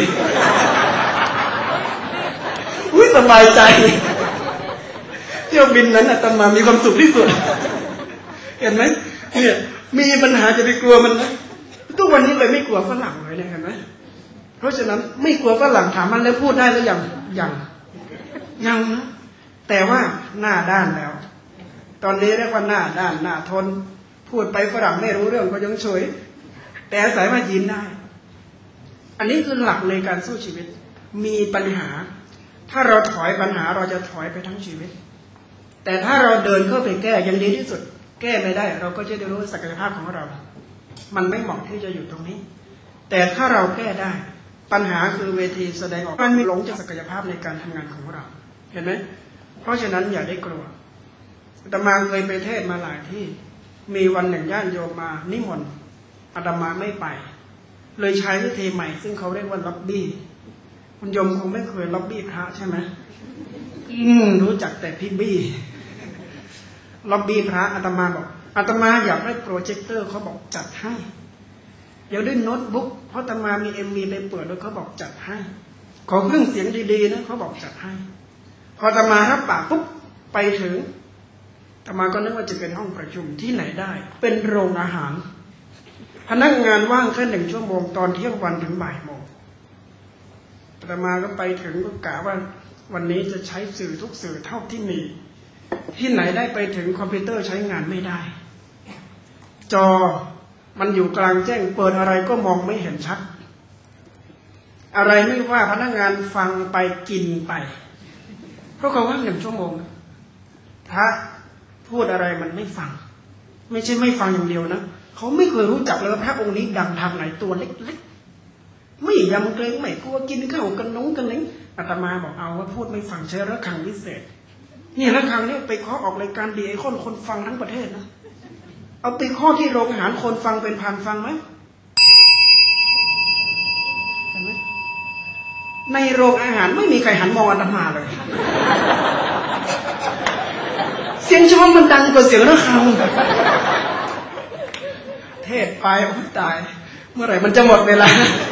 อุ้ยสบายใจเที่ยวบินนั้นอาตมามีความสุขที่สุดเห็นไหมเนี่ยมีปัญหาจะไปกลัวมันนะทุกวันนี้เลยไม่กลัวฝรั่งเลยเนี่ยเห็นไหมเพราะฉะนั้นไม่กลัวฝรั่งถามมันแล้วพูดได้หรือยังยังยังนะแต่ว่าหน้าด้านแล้วตอนนี้เรียกว่าหน้าด้านหน้าทนพูดไปฝรั่งไม่รู้เรื่องก็ยังเฉยแต่อาศัยว่ายิ้มได้อันนี้คือหลักในการสู้ชีวิตมีปัญหาถ้าเราถอยปัญหาเราจะถอยไปทั้งชีวิตแต่ถ้าเราเดินเข้าไปแก้ยังดีที่สุดแก้ไม่ได้เราก็จะได้รู้ศักยภาพของเรามันไม่เหมาะที่จะอยู่ตรงนี้แต่ถ้าเราแก้ได้ปัญหาคือเวทีแสดงออกมันไม่หลงจากศักยภาพในการทำงานของเราเห็นไหมเพราะฉะนั้นอย่าได้กลัวอาตมาเคยไปเทศมาหลายที่มีวันหนึ่งญาติโยมมานิมนต์อาตมาไม่ไปเลยใช้วิธีใหม่ซึ่งเขาเรียกว่าล็อบบี้คุณโยมคงไม่เคยล็อบบี้พระใช่ไหมอืมรู้จักแต่พี่บี้ล็อบบี้พระอาตมาบอกอาตมาอยากได้โปรเจคเตอร์เขาบอกจัดให้อยากได้โน้ตบุ๊กเพราะอาตมามีเอ็มวีไปเปิดแล้วเขาบอกจัดให้ขอเครื่องเสียงดีๆนะเขาบอกจัดให้พออาตมารับปากปุ๊บไปถึงอาตมาก็นึกว่าจะเป็นห้องประชุมที่ไหนได้เป็นโรงอาหารพนักงานว่างแค่หนึ่งชั่วโมงตอนเที่ยงวันถึงบ่ายโมงอาตมาก็ไปถึงก็กะว่าวันนี้จะใช้สื่อทุกสื่อเท่าที่มีที่ไหนได้ไปถึงคอมพิวเตอร์ใช้งานไม่ได้จอมันอยู่กลางแจ้งเปิดอะไรก็มองไม่เห็นชัดอะไรไม่ว่าพนักงานฟังไปกินไปเพราะเขาว่าหนึ่งชั่วโมงพระพูดอะไรมันไม่ฟังไม่ใช่ไม่ฟังอย่างเดียวนะเขาไม่เคยรู้จักเลยว่าพระองค์นี้ดังทางไหนตัวเล็กๆไม่ยำเกรงไม่กลัวกินข้าวกันน้องกันเล้งอาตมาบอกเอาว่าพูดไม่ฟังใช้ระฆังวิเศษนี่ระฆังนี่ไปเคาะออกรายการดีไอคอนคนฟังทั้งประเทศนะเอาไปเคาะที่โรงอาหารคนฟังเป็นพันฟังไหมเห็นไหมในโรงอาหารไม่มีใครหันมองอาตมาเลยเสียงช้อนมันดังกว่าเสียงระฆังเทศไปโอ้ตายเมื่อไหร่มันจะหมดเวลา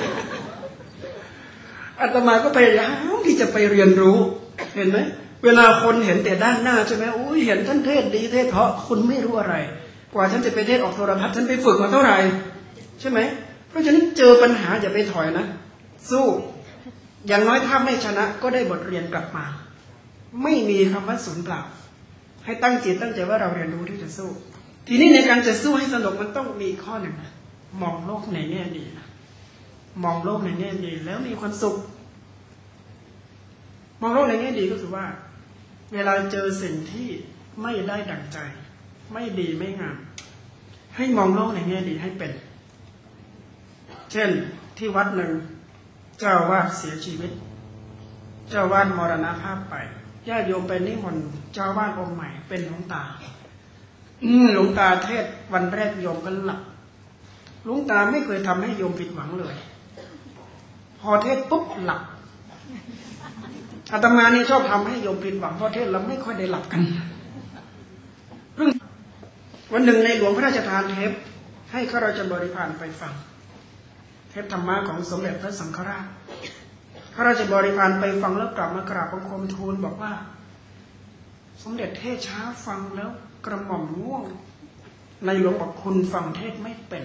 อาตมาก็พยายามที่จะไปเรียนรู้เห็นไหมเวลาคนเห็นแต่ด้านหน้าใช่ไหมโอ้ยเห็นท่านเทศดีเทศเพราะคุณไม่รู้อะไรกว่าฉันจะไปเทศออกโทรทัศน์ฉันไปฝึกมาเท่าไหร่ใช่ไหมเพราะฉะนั้นเจอปัญหาอย่าไปถอยนะสู้อย่างน้อยถ้าไม่ชนะก็ได้บทเรียนกลับมาไม่มีคำว่าสูญเปล่าให้ตั้งจิตตั้งใจว่าเราเรียนรู้ที่จะสู้ทีนี้ในการจะสู้ให้สนุกมันต้องมีข้อหนึ่งนะมองโลกในแง่ดีนะมองโลกในแง่ดีแล้วมีความสุขมองโลกในแง่ดีก็คือว่าเวลาเจอสิ่งที่ไม่ได้ดั่งใจไม่ดีไม่งามให้มองโลกในแง่ดีให้เป็นเช่นที่วัดหนึ่งเจ้าวาดเสียชีวิตเจ้าวาดมรณภาพไปญาติโยมไปนิมนต์เจ้าวาดองค์ใหม่เป็นหลวงตาอืมหลวงตาเทศวันแรกโยมก็หลับหลวงตาไม่เคยทำให้โยมผิดหวังเลยพอเทศปุ๊บหลับอาตมานี่ชอบทำให้โยมผิดหวังเพราะเทศเราไม่ค่อยได้หลับกันเรื่องวันหนึ่งในหลวงพระราชทานเทปให้ข้าราชบริพารไปฟังเทปธรรมะของสมเด็จพระสังฆราชข้าราชบริพารไปฟังแล้วกลับมากราบบังคมทูลบอกว่าสมเด็จเทศช้าฟังแล้วกระหม่อมง่วงในหลวงบอกคุณฟังเทศไม่เป็น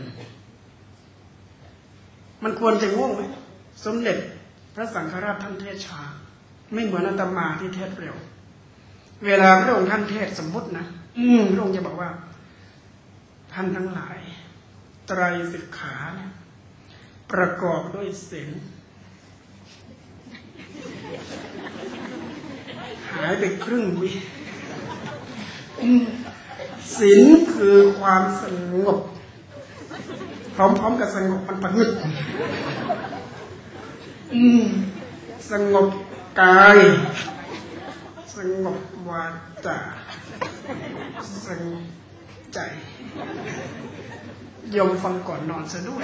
มันควรจะง่วงไหมสมเด็จพระสังฆราชท่านเทศช้าไม่เหมือนอาตมาที่เทศเร็วเวลาพระองค์ท่านเทศสมมตินะอืมพระองค์จะบอกว่าท่านทั้งหลายไตรสิกขาเนี่ยประกอบด้วยศีลหายไปครึ่งวิศีลคือความสงบพร้อมๆกับสงบมันประงึดสงบกายสงบวาจาสงบใจยอมฟังก่อนนอนซะด้วย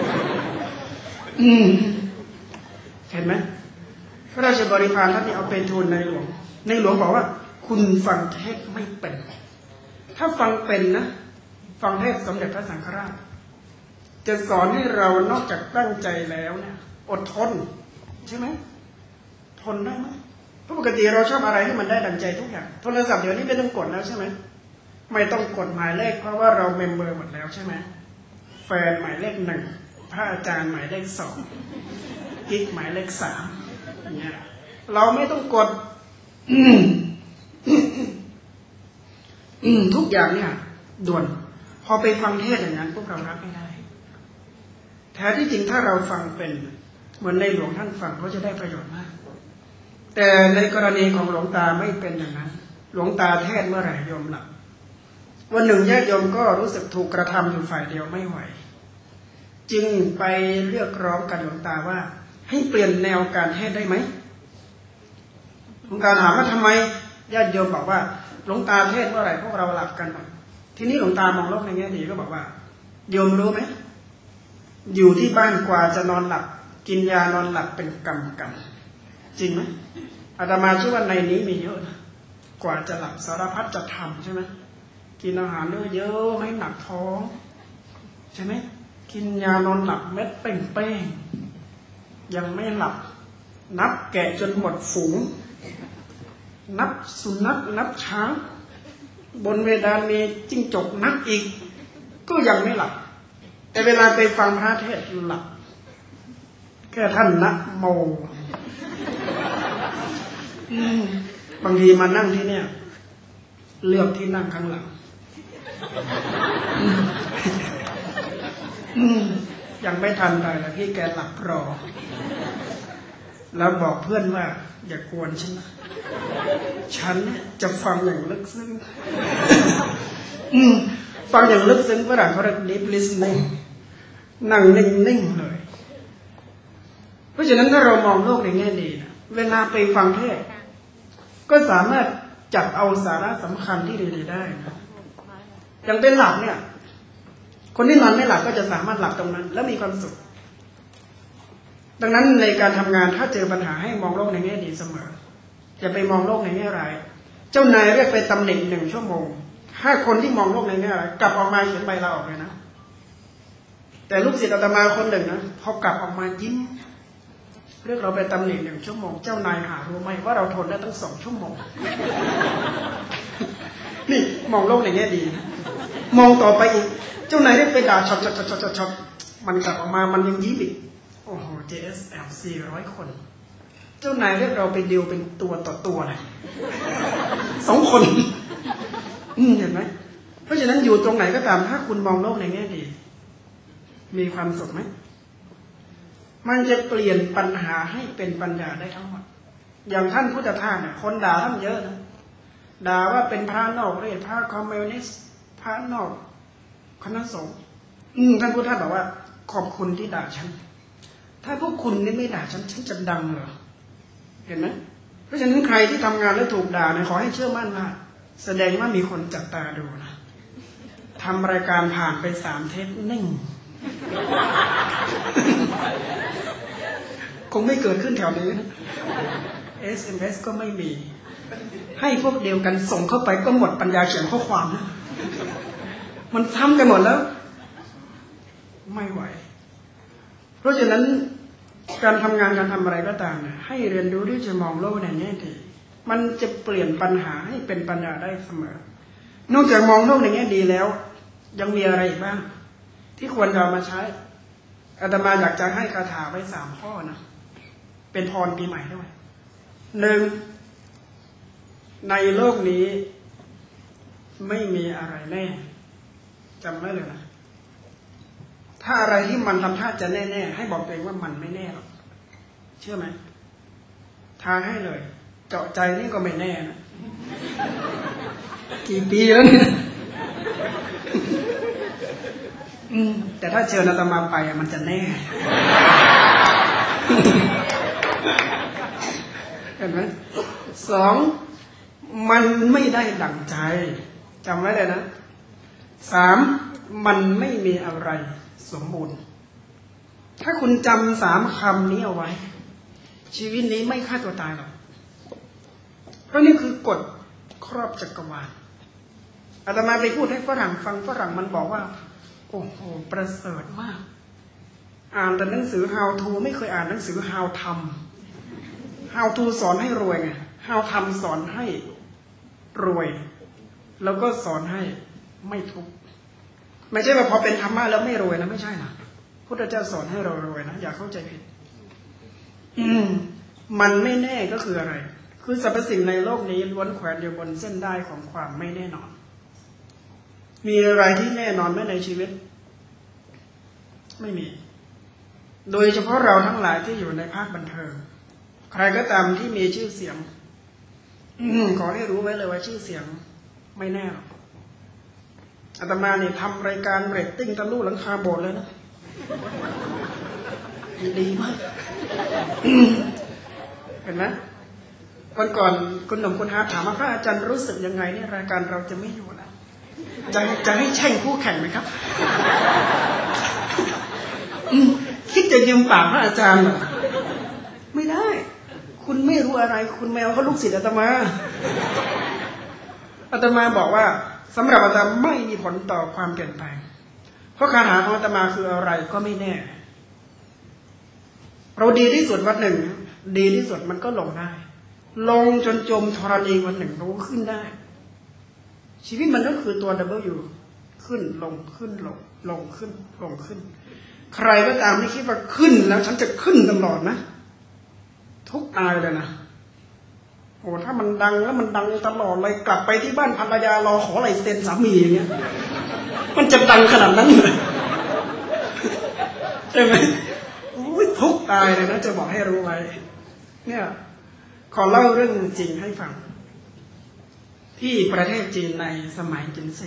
เห็นไหมพระราชบริพารท่านที่เอาไปทูลในหลวงในหลวงบอกว่าคุณฟังเทศไม่เป็นถ้าฟังเป็นนะฟังเทศสมเด็จพระสังฆราชจะสอนให้เรานอกจากตั้งใจแล้วเนี่ยอดทนใช่ไหมทนได้ไหมเพราะปกติเราชอบอะไรให้มันได้ดังใจทุกอย่างโทรศัพท์เดี๋ยวนี้ไม่ต้องกดแล้วใช่ไหมไม่ต้องกดหมายเลขเพราะว่าเราเมมเบอร์หมดแล้วใช่ไหมแฟนหมายเลขหนึ่งพระอาจารย์หมายเลขสองกิ๊กหมายเลขสามอย่างเงี้ยเราไม่ต้องกดทุกอย่างเนี่ยด่วนพอไปฟังเทศอย่างนั้นพวกเรารับไม่ได้แท้ที่จริงถ้าเราฟังเป็นเหมือนในหลวงท่านฟังเขาจะได้ประโยชน์มากแต่ในกรณีของหลวงตาไม่เป็นอย่างนั้นหลวงตาเทศเมื่อไหร่โยมหลับวันหนึ่งญาติโยมก็รู้สึกถูกกระทำอยู่ฝ่ายเดียวไม่ไหวจึงไปเรียกร้องกับหลวงตาว่าให้เปลี่ยนแนวการเทศได้ไหมหลวงตาถามว่าทำไมญาติโยมบอกว่าหลวงตาเทศเมื่อไหร่พวกเราหลับกันหมดทีนี้หลวงตามองโลกในแง่ดีก็บอกว่าโยมรู้ไหมอยู่ที่บ้านกว่าจะนอนหลับกินยานอนหลับเป็นกรรมกรรมจริงไหมอาตมาเชื่อว่าในนี้มีเยอะนะกว่าจะหลับสารพัดจะทำใช่ไหมกินอาหารเยอะๆให้หนักท้องใช่ไหมกินยานอนหลับเม็ดเป้งๆยังไม่หลับนับแกะจนหมดฝูงนับสุนัขนับช้างบนเพดานมีจิ้งจกนับอีกก็ยังไม่หลับแต่เวลาไปฟังพระเทศน์หลับแค่ท่านนะโมบางทีมานั่งที่เนี่ยเลือกที่นั่งข้างหลังยังไม่ทันไรแล้วพี่แกหลับรอแล้วบอกเพื่อนว่าอย่ากวนฉันนะฉันจะฟังอย่างลึกซึ้งฟังอย่างลึกซึ้งฝรั่งเขาเรียก deep listening นั่งนิ่งๆเลยเพราะฉะนั้นถ้าเรามองโลกในแง่ดีนะเวลาไปฟังเทศก็สามารถจับเอาสาระสำคัญที่ดีๆได้นะอย่างเป็นหลับเนี่ยคนที่นอนไม่หลับก็จะสามารถหลับตรงนั้นแล้วมีความสุขดังนั้นในการทำงานถ้าเจอปัญหาให้มองโลกในแง่ดีเสมออย่าไปมองโลกในแง่ร้ายเจ้านายเรียกไปตำแหน่งหนึ่งชั่วโมงถ้าคนที่มองโลกในแง่ร้ายกลับออกมาเขียนใบลาออกเลยนะแต่ลูกศิษย์อาตมาคนหนึ่งนะพอกลับออกมายิ้มเรียกเราไปตำแหน่งหนึ่งชั่วโมงเจ้านายหารู้ไหมว่าเราทนได้ตั้งสองชั่วโมงนี่มองโลกในแง่ดีนะมองต่อไปอีกเจ้านายเรียกไปด่าช็อตช็อตช็อตช็อตช็อตมันกลับออกมามันยังยิ้มอีกโอ้โห เจ เอส แอล สี่ร้อย คนเจ้านายเรียกเราไปดีลเป็นตัวต่อตัวเลยสองคนอืมเห็นไหมเพราะฉะนั้นอยู่ตรงไหนก็ตามถ้าคุณมองโลกในแง่ดีมีความสุขไหมมันจะเปลี่ยนปัญหาให้เป็นปัญญาได้ทั้งหมดอย่างท่านพุทธทาสเนี่ยคนด่าท่านเยอะนะด่าว่าเป็นพระนอกเรศพระคอมมิวนิสต์พระนอกคณะสงฆ์อืมท่านพุทธทาสบอกว่าขอบคุณที่ด่าฉันถ้าพวกคุณนี่ไม่ด่าฉันฉันจะดังเหรอเห็นไหมเพราะฉะนั้นใครที่ทำงานแล้วถูกด่าเนี่ยขอให้เชื่อมั่นว่าแสดงว่ามีคนจับตาดูนะทำรายการผ่านไปสามเทปนิ่งคงไม่เกิดขึ้นแถวนี้นะ เอส เอ็ม เอส ก็ไม่มีให้พวกเดียวกันส่งเข้าไปก็หมดปัญญาเขียนข้อความนะมันทำกันหมดแล้วไม่ไหวเพราะฉะนั้นการทำงานการทำอะไรก็ตามเนี่ยให้เรียนรู้ที่จะมองโลกในแง่ดีมันจะเปลี่ยนปัญหาให้เป็นปัญญาได้เสมอนอกจากมองโลกในแง่ดีแล้วยังมีอะไรอีกบ้างที่ควรเรามาใช้อาตมาอยากจะให้คาถาไว้สามข้อนะเป็นพรปีใหม่ด้วยหนึ่งในโลกนี้ไม่มีอะไรแน่จำไว้เลยนะถ้าอะไรที่มันทำท่าจะแน่ๆให้บอกตัวเองว่ามันไม่แน่หรอกเชื่อไหมท้าให้เลยเจาะใจนี่ก็ไม่แน่นะกี่ปีแล้วเนี่ยแต่ถ้าเชิญอาตมาไปมันจะแน่เห็นไหมสองมันไม่ได้ดั่งใจจำไว้เลยนะสามมันไม่มีอะไรสมบูรณ์ถ้าคุณจำสามคำนี้เอาไว้ชีวิตนี้ไม่ฆ่าตัวตายหรอกเพราะนี่คือกฎครอบจักรวาลอาตมาไปพูดให้ฝรั่งฟังฝรั่งมันบอกว่าโอ้โหประเสริฐมากอ่านแต่หนังสือ how to ไม่เคยอ่านหนังสือ how ทำ how to สอนให้รวยไง how ทำสอนให้รวยแล้วก็สอนให้ไม่ทุกข์ไม่ใช่ว่าพอเป็นธรรมะแล้วไม่รวยนะไม่ใช่นะพุทธเจ้าสอนให้เรารวยนะอย่าเข้าใจผิดอืมมันไม่แน่ก็คืออะไรคือสรรพสิ่งในโลกนี้ล้วนแขวนอยู่บนเส้นได้ของความไม่แน่นอนมีอะไรที่แน่นอนไหมในชีวิตไม่มีโดยเฉพาะเราทั้งหลายที่อยู่ในภาคบันเทิงใครก็ตามที่มีชื่อเสียงอืมขอให้รู้ไว้เลยว่าชื่อเสียงไม่แน่หรอกอาตมาเนี่ยทำรายการเรตติ้งทะลุหลังคาโบสถ์เลยนะดีมากเห็นไหมวันก่อนคุณหนุ่มคุณฮาถามว่าพระอาจารย์รู้สึกยังไงเนี่ยรายการเราจะไม่อยู่แล้วจะจะให้แช่งคู่แข่งไหมครับคิดจะยืมปากพระอาจารย์เหรอไม่ได้คุณไม่รู้อะไรคุณแมวเขาลูกศิษย์อาตมาอาตมาบอกว่าสำหรับอาตมาไม่มีผลต่อความเปลี่ยนแปลงเพราะคาถาของอาตมาคืออะไรก็ไม่แน่เราดีที่สุดวันหนึ่งดีที่สุดมันก็ลงได้ลงจนจมธรณีวันหนึ่งรู้ขึ้นได้ชีวิตมันก็คือตัว W ขึ้นลงขึ้นลงลงขึ้นลงขึ้นใครก็ตามที่คิดว่าขึ้นแล้วฉันจะขึ้นตลอดนะทุกตายเลยนะโอ้ถ้ามันดังแล้วมันดังตลอดเลยกลับไปที่บ้านภรรยารอขอลายเซ็นสามีอย่างเงี้ยมันจะดังขนาดนั้นเลยใช่ไหมโอ้ยทุกตายเลยนะจะบอกให้รู้ไว้เนี่ยขอเล่าเรื่องจริงให้ฟังที่ประเทศจีนในสมัยจินเซ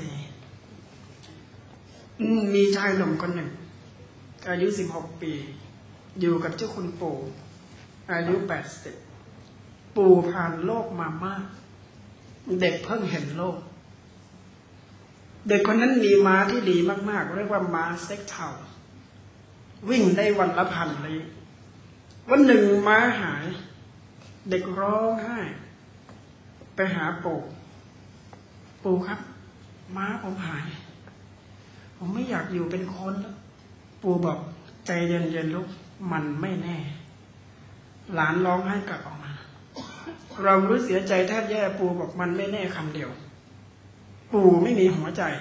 มีชายหนุ่มคนหนึ่งอายุสิบหกปีอยู่กับเจ้าคุณปู่อายุแปดสิบปู่ผ่านโลกมามากเด็กเพิ่งเห็นโลกเด็กคนนั้นมีม้าที่ดีมากๆเรียกว่าม้าเซ็กเทาวิ่งได้วันละพันลี้วันหนึ่งม้าหายเด็กร้องไห้ไปหาปู่ปู่ครับม้าผมหายผมไม่อยากอยู่เป็นคนแล้วปู่บอกใจเย็นๆลูกมันไม่แน่หลานร้องไห้กลับออกมาเรารู้เสียใจแทบแย่ปู่บอกมันไม่แน่คำเดียวปู่ไม่มีหัวใจ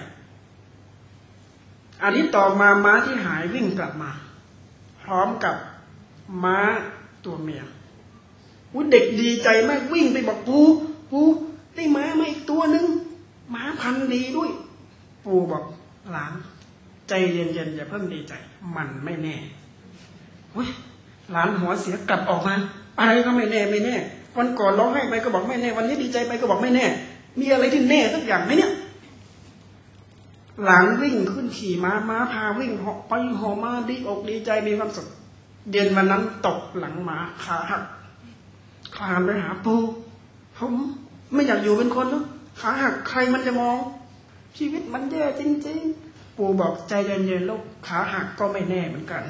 อาทิตย์ต่อมาม้าที่หายวิ่งกลับมาพร้อมกับม้าตัวเมียอุ้ยเด็กดีใจมากวิ่งไปบอกปู่ปู่ได้ม้ามาอีกตัวนึงม้าพันธุ์ดีด้วยปู่บอกหลานใจเย็นๆอย่าเพิ่งดีใจมันไม่แน่เฮ้ยหลานหัวเสียกลับออกมาอะไรก็ไม่แน่ไม่แน่วันก่อนร้องไห้ไปก็บอกไม่แน่วันนี้ดีใจไปก็บอกไม่แน่มีอะไรที่แน่สักอย่างไหมเนี่ยหลานวิ่งขึ้นขี่ม้าม้าพาวิ่งเหาะไปเหาะมาดีอกดีใจมีความสุขเย็นวันนั้นตกหลังม้าขาหักคลานไปหาปู่ผมไม่อยากอยู่เป็นคนแล้วขาหักใครมันจะมองชีวิตมันแย่จริงๆปู่บอกใจเย็นๆลูกขาหักก็ไม่แน่เหมือนกัน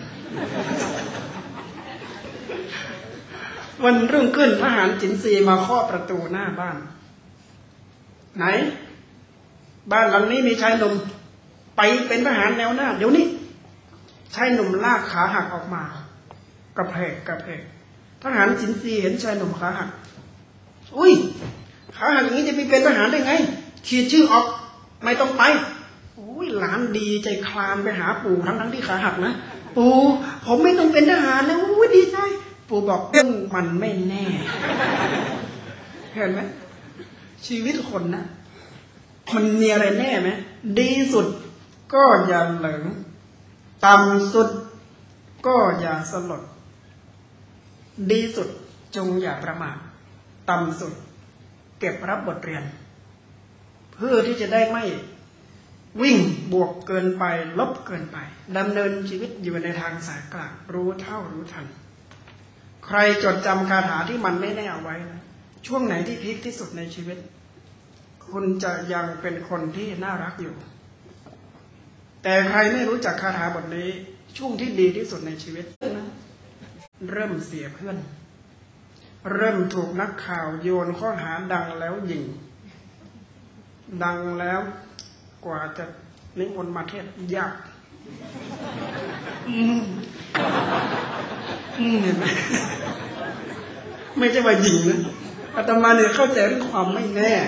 วันรุ่งขึ้นทหารจินซีมาเคาะประตูหน้าบ้านไหนบ้านหลังนี้มีชายหนุ่มไปเป็นทหารแนวหน้าเดี๋ยวนี้ชายหนุ่มลากขาหักออกมากระเพกกระเพกทหารจินซีเห็นชายหนุ่มขาหักอุ้ยขาหักอย่างนี้จะไปเป็นทหารได้ไงขีดชื่อออกไม่ต้องไปอุ้ยหลานดีใจคลานไปหาปู่ทั้งทั้งที่ขาหักนะปู่ผมไม่ต้องเป็นทหารแล้วอุ้ยดีใจปู่บอกเรื่องมันไม่แน่เห็นไหมชีวิตคนนะมันมีอะไรแน่ไหมดีสุดก็อย่าเหลิงต่ำสุดก็อย่าสลดดีสุดจงอย่าประมาทต่ำสุดเก็บรับบทเรียนเพื่อที่จะได้ไม่วิ่งบวกเกินไปลบเกินไปดำเนินชีวิตอยู่ในทางสายกลางรู้เท่ารู้ทันใครจดจำคาถาที่มันไม่แน่เอาไว้นะช่วงไหนที่พีคที่สุดในชีวิตคุณจะยังเป็นคนที่น่ารักอยู่แต่ใครไม่รู้จักคาถาบทนี้ช่วงที่ดีที่สุดในชีวิตนะเริ่มเสียเพื่อนเริ่มถูกนักข่าวโยนข้อหาดังแล้วยิงดังแล้วกว่าจะนิมนต์มาเทศยากอืมอืมเห็นไหมไม่ใช่ว่ายิงนะอาตมาเนี่ยเข้าใจเรื่องความไม่แน่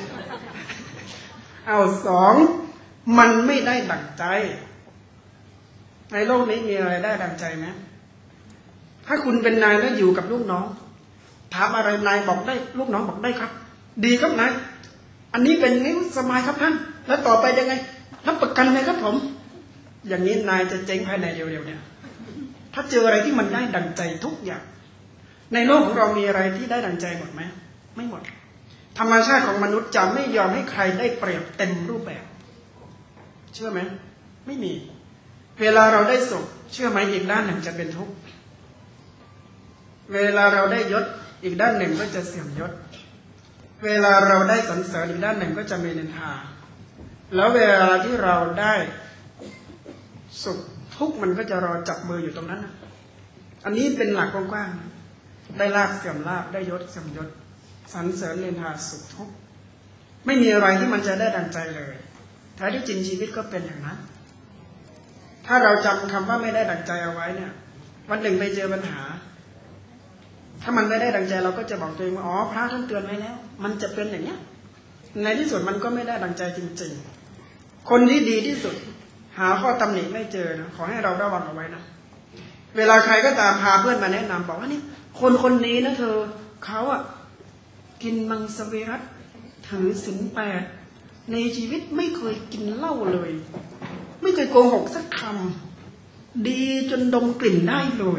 เอาสองมันไม่ได้ดั่งใจในโลกนี้มีอะไรได้ดั่งใจไหมถ้าคุณเป็นนายแล้วอยู่กับลูกน้องถามอะไรนายบอกได้ลูกน้องบอกได้ครับดีครับนายอันนี้เป็นนิ้วสมัยครับท่านแล้วต่อไปยังไงรับประกันไหมครับผมอย่างนี้นายจะเจ๊งภายในเร็วๆเนี่ยถ้าเจออะไรที่มันได้ดั่งใจทุกอย่างในโลกของเรามีอะไรที่ได้ดั่งใจหมดไหมไม่หมดธรรมชาติของมนุษย์จะไม่ยอมให้ใครได้เปรียบเต็มรูปแบบเชื่อไหมไม่มีเวลาเราได้สุขเชื่อไหมอีกด้านหนึ่งจะเป็นทุกข์เวลาเราได้ยศอีกด้านหนึ่งก็จะเสื่อมยศเวลาเราได้สรรเสริญอีกด้านหนึ่งก็จะมีนินทาแล้วเวลาที่เราได้สุขทุกข์มันก็จะรอจับมืออยู่ตรงนั้นอันนี้เป็นหลักกว้างๆได้ลาภเสื่อมลาภได้ยศเสื่อมยศสรรเสริญนินทาสุขทุกข์ไม่มีอะไรที่มันจะได้ดังใจเลยแท้ที่จริงชีวิตก็เป็นอย่างนั้นถ้าเราจำคำว่าไม่ได้ดังใจเอาไว้เนี่ยวันหนึ่งไปเจอปัญหาถ้ามันไม่ได้ดังใจเราก็จะบอกตัวเองว่าอ๋อพระท่านเตือนไว้แล้วมันจะเป็นอย่างเนี้ยในที่สุดมันก็ไม่ได้ดังใจจริงๆคนที่ดีที่สุดหาข้อตำหนิไม่เจอนะขอให้เราระวังเอาไว้นะเวลาใครก็ตามพาเพื่อนมาแนะนำบอกว่านี่คนคนนี้นะเธอเขาอ่ะกินมังสวิรัติถือศีลแปดในชีวิตไม่เคยกินเหล้าเลยไม่เคยโกหกสักคำดีจนดมกลิ่นได้เลย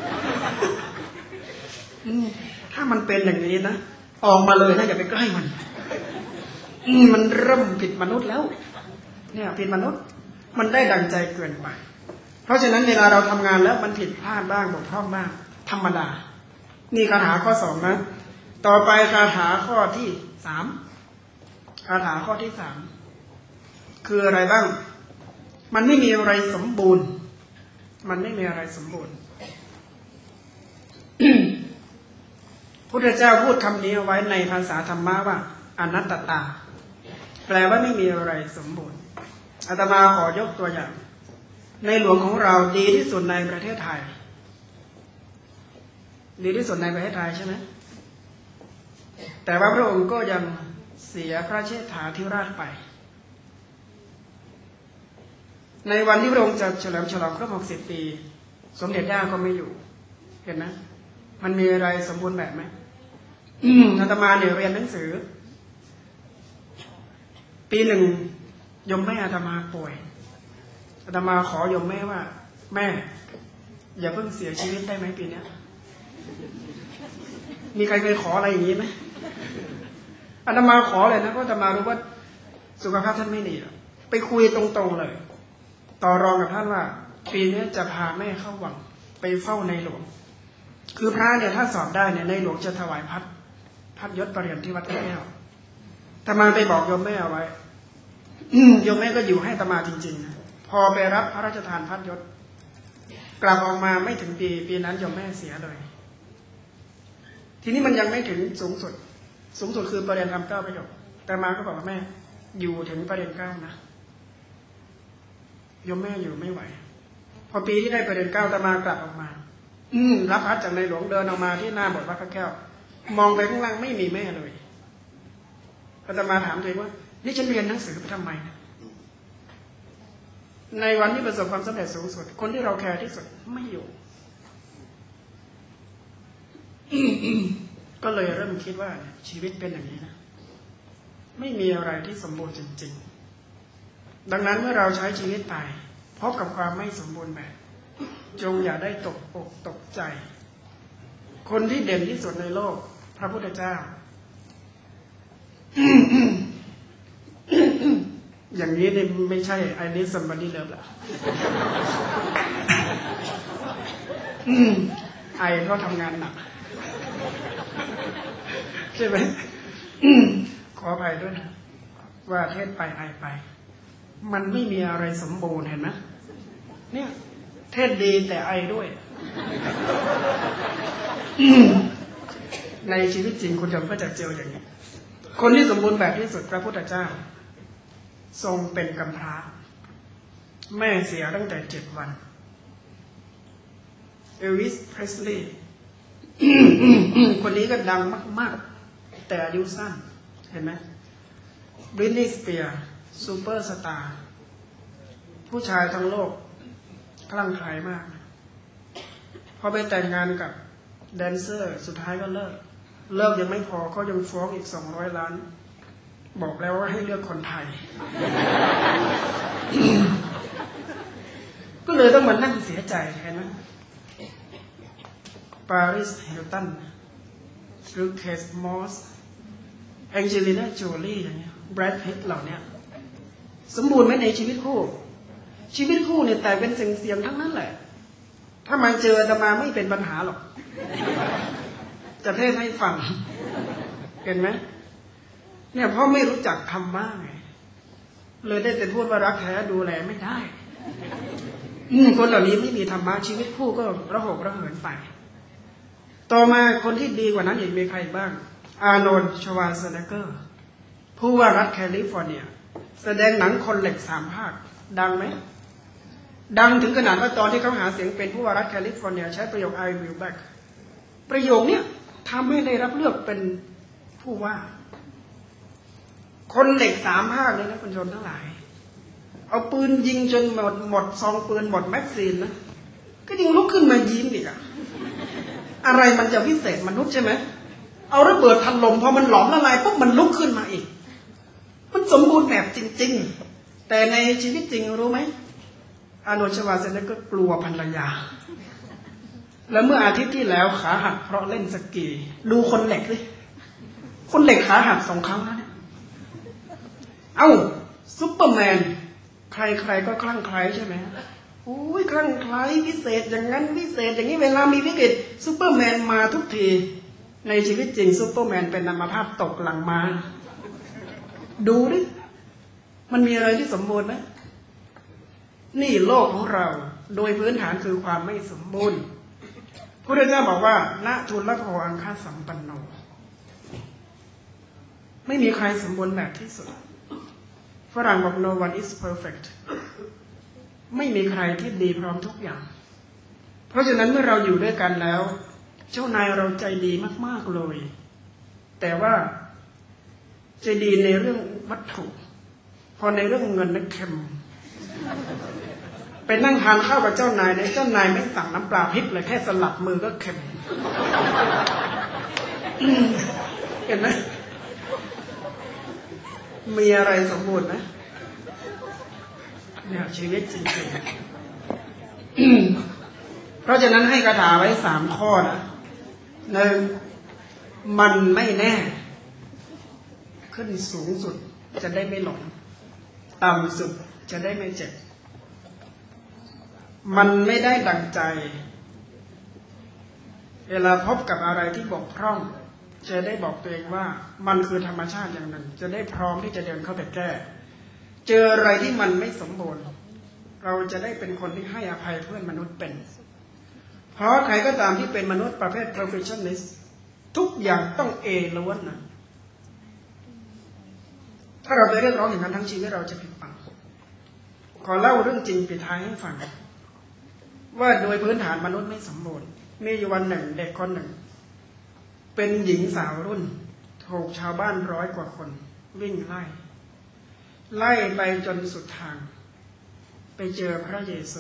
ถ้ามันเป็นอย่างนี้นะออกมาเลยนะอย่าไปใกล้มันมันเริ่มผิดมนุษย์แล้วเนี่ยผิดมนุษย์มันได้ดังใจเกินไปเพราะฉะนั้นเวลาเราทำงานแล้วมันผิดพลาดบ้างบกพร่องบ้างธรรมดานี่คาถาข้อสองนะต่อไปคาถาข้อที่สามคาถาข้อที่สามคืออะไรบ้างมันไม่มีอะไรสมบูรณ์มันไม่มีอะไรสมบูรณ์ พุทธเจ้าพูดคำนี้เอาไว้ในภาษาธรรมะว่าอนัตตาแปลว่าไม่มีอะไรสมบูรณ์อาตมาขอยกตัวอย่างในหลวงของเราดีที่สุดในประเทศไทยดีที่สุดในประเทศไทยใช่ไหมแต่ว่าพระองค์ก็ยังเสียพระเชษฐาธิราชไปในวันที่พระองค์จะเฉลิมฉลองครบหกสิบปีสมเด็จย่าก็ไม่อยู่เห็นไหมมันมีอะไรสมบูรณ์แบบไหมอาตมาเนี่ยเรียนหนังสือปีหนึ่งยมแม่อาตมาป่วยอาตมาขอยมแม่ว่าแม่อย่าเพิ่งเสียชีวิตได้ไหมปีนี้มีใครเคยขออะไรอย่างนี้ไหมอาตมาขอเลยนะเพราะอาตมารู้ว่าสุขภาพท่านไม่ดีไปคุยตรงๆเลยต่อรองกับท่านว่าปีนี้จะพาแม่เข้าวังไปเฝ้าในหลวงคือพระเนี่ยถ้าสอบได้เนี่ยในหลวงจะถวายพัดพัดยศประเรียนที่วัดแก้วอาตมาไปบอกโยมแม่เอาไว้โยมแม่ก็อยู่ให้อาตมาจริงๆนะพอไปรับพระราชทานพัดยศกลับออกมาไม่ถึงปีปีนั้นโยมแม่เสียเลยทีนี้มันยังไม่ถึงสูงสุดสูงสุดคือประเรียนทำเก้าประโยคแต่มาก็บอกว่าแม่อยู่ถึงประเรียนเก้านะโยมแม่อยู่ไม่ไหวพอปีที่ได้ประเรียนเก้าอาตมากลับออกมาอืมรับพัดจากในหลวงเดินออกมาที่หน้าโบสถ์วัดพระแก้วมองไปข้างล่างไม่มีแม่เลยอาตมาถามตัวเองว่านี่ฉันเรียนหนังสือไปทำไมนะในวันที่ประสบความสำเร็จสูงสุดคนที่เราแคร์ที่สุดไม่อยู่ ก็เลยเริ่มคิดว่าชีวิตเป็นอย่างนี้นะไม่มีอะไรที่สมบูรณ์จริงๆดังนั้นเมื่อเราใช้ชีวิตไปพบกับความไม่สมบูรณ์แบบจงอย่าได้ตกอกตกใจคนที่เด่นที่สุดในโลกพระพุทธเจ้า อย่างนี้เนี่ยไม่ใช่ I need somebody love ละ ไอเขาทำงานหนักใช่ไหม ขออภัยด้วยนะว่าเทศไปไอไปมันไม่มีอะไรสมบูรณ์เห็นไหมเนี่ยเทศดีแต่ไอด้วย ในชีวิตจริงคุณจะก็จะเจออย่างนี้คนที่สมบูรณ์แบบที่สุดพระพุทธเจ้าทรงเป็นกำพร้าแม่เสียตั้งแต่เจ็ดวันเอลวิส เพรสลีย์ คนนี้ก็ดังมากๆแต่อายุสั้นเห็นไหมบริตนีย์ สเปียร์ ซูเปอร์สตาร์ผู้ชายทั้งโลกคลั่งไคล้มากพอไปแต่งงานกับแดนเซอร์สุดท้ายก็เลิกเลิกยังไม่พอเขายังฟ้องอีกสองร้อยล้านบอกแล้วว่าให้เลือกคนไทย ก็เลยต้องมานั่งเสียใจแค่นั้นปาริส ฮิลตันหรือเคท มอส แองเจลิน่า โจลี่อย่างเงี้ยแบรด พิตต์เหล่านี้สมบูรณ์ไหมในชีวิตคู่ชีวิตคู่เนี่ยแต่เป็นเสียงๆทั้งนั้นแหละถ้ามาเจอจะมาไม่เป็นปัญหาหรอกจะเทศให้ฟังเห็นไหมเนี่ยเพราะไม่รู้จักธรรมะไงเลยได้แต่พูดว่ารักแท้ดูแลไม่ได้คนเหล่านี้ไม่มีธรรมะชีวิตคู่ก็ระหกระเหินไปต่อมาคนที่ดีกว่านั้นอีกมีใครบ้างอาร์โนลด์ ชวาร์เซเนกเกอร์ผู้ว่ารัฐแคลิฟอร์เนียแสดงหนังคนเหล็กสามภาคดังไหมดังถึงขนาดว่าตอนที่เขาหาเสียงเป็นผู้ว่ารัฐแคลิฟอร์เนียใช้ประโยค I will back ประโยคนี้ทำให้ได้รับเลือกเป็นผู้ว่าคนเหล็กสามภาคเลยนะคุณชนทั้งหลายเอาปืนยิงจนหมดหมดซองปืนหมดแม็กซีนนะก็ยังลุกขึ้นมายิ้มอีกอะอะไรมันจะพิเศษมนุษย์ใช่ไหมเอาระเบิดถล่มพอมันหลอมละลายปุ๊บมันลุกขึ้นมาอีกมันสมบูรณ์แบบจริงๆแต่ในชีวิตจริงรู้ไหมอาร์โนลด์ ชวาร์เซเนกเกอร์กลัวภรรยาแล้วเมื่ออาทิตย์ที่แล้วขาหักเพราะเล่นสกีดูคนเหล็กสิคนเหล็กขาหักสองครั้งแล้วเนี่ยเอ้าซุปเปอร์แมนใครๆก็คลั่งไคล้ใช่ไหมอุ้ยคลั่งไคล้พิเศษอย่างนั้นพิเศษอย่างนี้เวลามีวิกฤตซุปเปอร์แมนมาทุกทีในชีวิตจริงซุปเปอร์แมนเป็นอัมพาตตกหลังมาดูดิมันมีอะไรที่สมบูรณ์ไหมนี่โลกของเราโดยพื้นฐานคือความไม่สมบูรณ์พระพุทธเจ้าบอกว่าณทุลลโภอังคสัมปันโนไม่มีใครสมบูรณ์แบบที่สุดฝรั่งบอก no one is perfect ไม่มีใครที่ดีพร้อมทุกอย่างเพราะฉะนั้นเมื่อเราอยู่ด้วยกันแล้วเจ้านายเราใจดีมากๆเลยแต่ว่าใจดีในเรื่องวัตถุพอในเรื่องเงินนั้นเค็มไปนั่งทานข้าวกับเจ้านายเนี่ยเจ้านายไม่สั่งน้ำปลาพริกเลยแค่สลับมือก็เค็มเห็นไหมมีอะไรสมบูรณ์ไหมเนี่ยชีวิตจริงๆเพราะฉะนั้นให้คาถาไว้สามข้อนะหนึ่งมันไม่แน่ขึ้นสูงสุดจะได้ไม่หลงต่ำสุดจะได้ไม่เจ็บมันไม่ได้ดังใจเวลาพบกับอะไรที่บกพร่องจะได้บอกตัวเองว่ามันคือธรรมชาติอย่างหนึ่งจะได้พร้อมที่จะเดินเข้าไปแก้เจออะไรที่มันไม่สมบูรณ์เราจะได้เป็นคนที่ให้อภัยเพื่อนมนุษย์เป็นเพราะใครก็ตามที่เป็นมนุษย์ประเภท perfectionist ทุกอย่างต้องเอล้วนนะถ้าเราไปเรียกร้องอย่างนั้นทั้งชีวิตเราจะผิดหวังขอเล่าเรื่องจริงปิดท้ายให้ฟังว่าโดยพื้นฐานมนุษย์ไม่สมบูรณ์มีอยู่วันหนึ่งเด็กคนหนึ่งเป็นหญิงสาวรุ่นถูกชาวบ้านร้อยกว่าคนวิ่งไล่ไล่ไปจนสุดทางไปเจอพระเยซู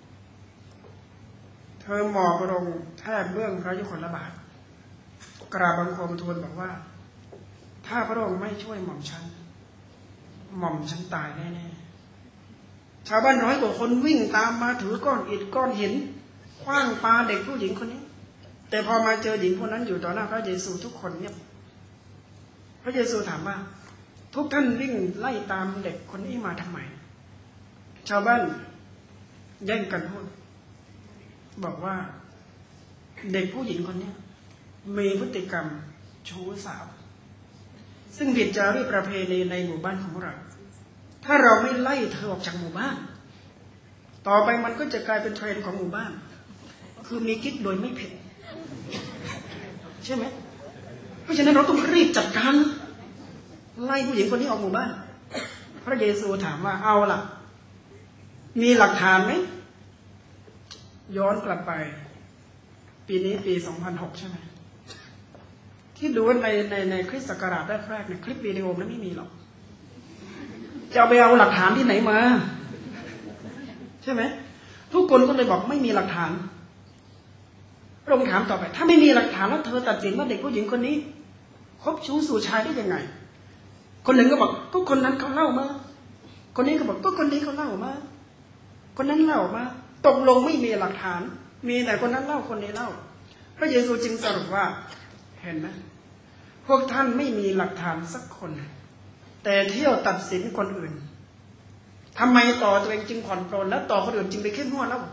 เธอหมอบลงแทบเบื้องพระยุคลบาทกราบบังคมทูลบอกว่าถ้าพระองค์ไม่ช่วยหม่อมฉันหม่อมฉันตายแน่ๆชาวบ้านร้อยกว่าคนวิ่งตามมาถือก้อนอิฐก้อนหินขว้างปาเด็กผู้หญิงคนนี้แต่พอมาเจอหญิงคนนั้นอยู่ต่อหน้าพระเยซูทุกคนเงียบพระเยซูถามว่าทุกท่านวิ่งไล่ตามเด็กคนนี้มาทำไมชาวบ้านแย่งกันพูดบอกว่าเด็กผู้หญิงคนนี้มีพฤติกรรมชู้สาวซึ่งผิดจารีตประเพณีในหมู่บ้านของเราถ้าเราไม่ไล่เธอออกจากหมู่บ้านต่อไปมันก็จะกลายเป็นเทรนด์ของหมู่บ้านคือมีกิ๊กโดยไม่เผ็ดใช่ไหมเพราะฉะนั้นเราต้องรีบจัดการไล่ผู้หญิงคนนี้ออกหมู่บ้านพระเยซูถามว่าเอาล่ะมีหลักฐานไหมย้อนกลับไปปีนี้ปีสองพันหกใช่ไหมที่ดูในในในคริสต์ศักราชแรกๆในคลิปวิดีโอนั้นไม่มีหรอกจะเอาไปเอาหลักฐานที่ไหนมาใช่ไหมทุกคนก็เลยบอกไม่มีหลักฐานพระองค์ถามต่อไปถ้าไม่มีหลักฐานแล้วเธอตัดสินว่าเด็กผู้หญิงคนนี้คบชู้สู่ชายได้ยังไงคนหนึ่งก็บอกก็คนนั้นเขาเล่ามาคนนี้ก็บอกก็คนนี้เขาเล่ามาคนนั้นเล่ามาตกลงไม่มีหลักฐานมีแต่คนนั้นเล่าคนนี้เล่าพระเยซูจึงสรุปว่าเห็นไหมพวกท่านไม่มีหลักฐานสักคนแต่เที่ยวตัดสินคนอื่นทำไมต่อตัวเองจึงผ่อนปรนแล้วต่อคนอื่นจึงไปเข้มงวดแล้ว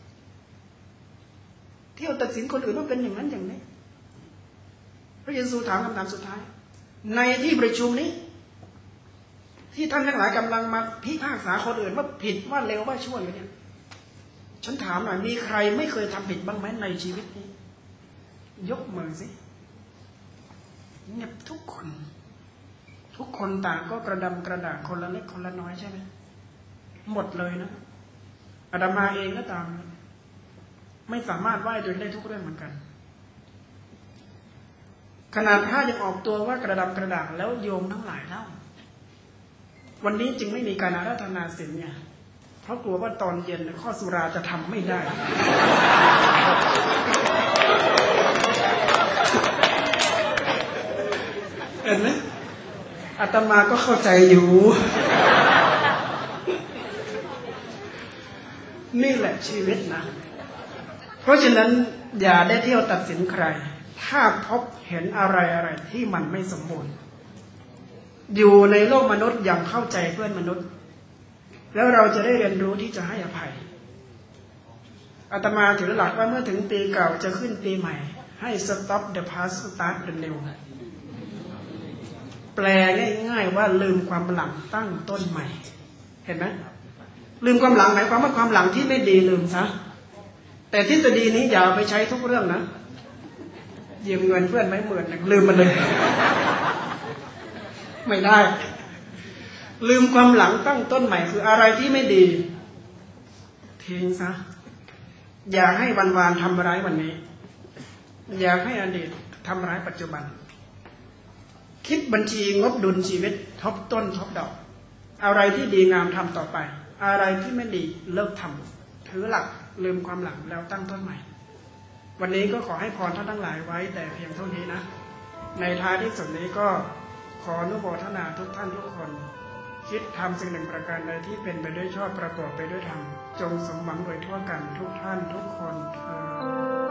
เที่ยวตัดสินคนอื่นว่าเป็นอย่างนั้นอย่างนี้พระเยซูถามคำถามสุดท้ายในที่ประชุมนี้ที่ท่านทั้งหลายกำลังมาพิพากษาคนอื่นว่าผิดว่าเลวว่าชั่วอยู่เนี่ยฉันถามหน่อยมีใครไม่เคยทำผิดบ้างไหมในชีวิตนี้ยกมือสิเงียบทุกคนทุกคนต่างก็กระดำกระด่างคนละเล็กคนละน้อยใช่ไหมหมดเลยนะอาตมาเองก็ตามไม่สามารถไหว้ตัวเองได้ทุกเรื่องเหมือนกันขนาดพระยังออกตัวว่ากระดำกระด่างแล้วโยมทั้งหลายเล่าวันนี้จึงไม่มีการอาราธนาศีลเนี่ยเพราะกลัวว่าตอนเย็นข้อสุราจะทำไม่ได้เห็นไหมอาตมาก็เข้าใจอยู่นี่แหละชีวิตนะเพราะฉะนั้นอย่าได้เที่ยวตัดสินใครถ้าพบเห็นอะไรอะไรที่มันไม่สมบูรณ์อยู่ในโลกมนุษย์อย่างเข้าใจเพื่อนมนุษย์แล้วเราจะได้เรียนรู้ที่จะให้อภัยอาตมาถือหลักว่าเมื่อถึงปีเก่าจะขึ้นปีใหม่ให้ stop the past start the new แปลง่ายๆว่าลืมความหลังตั้งต้นใหม่เห็นไหมลืมความหลังหมายความว่าความหลังที่ไม่ดีลืมซะแต่ทฤษฎีนี้อย่าไปใช้ทุกเรื่องนะยืมเงินเพื่อนไม่หมื่นลืมมันเลยไม่ได้ลืมความหลังตั้งต้นใหม่คืออะไรที่ไม่ดีทิ้งซะอย่าให้วันวานทำร้ายวันนี้อย่าให้อดีตทำร้ายปัจจุบันคิดบัญชีงบดุลชีวิตทบต้นทบดอกอะไรที่ดีงามทำต่อไปอะไรที่ไม่ดีเลิกทำถือหลักลืมความหลังแล้วตั้งต้นใหม่วันนี้ก็ขอให้พรท่านทั้งหลายไว้แต่เพียงเท่านี้นะในท้ายที่สุดนี้ก็ขออนุโมทนาทุกท่านทุกคนคิดทำสิ่งหนึ่งประการใดที่เป็นไปด้วยชอบประกอบไปด้วยธรรมจงสมหวังโดยทั่วกันทุกท่านทุกคนเทอญ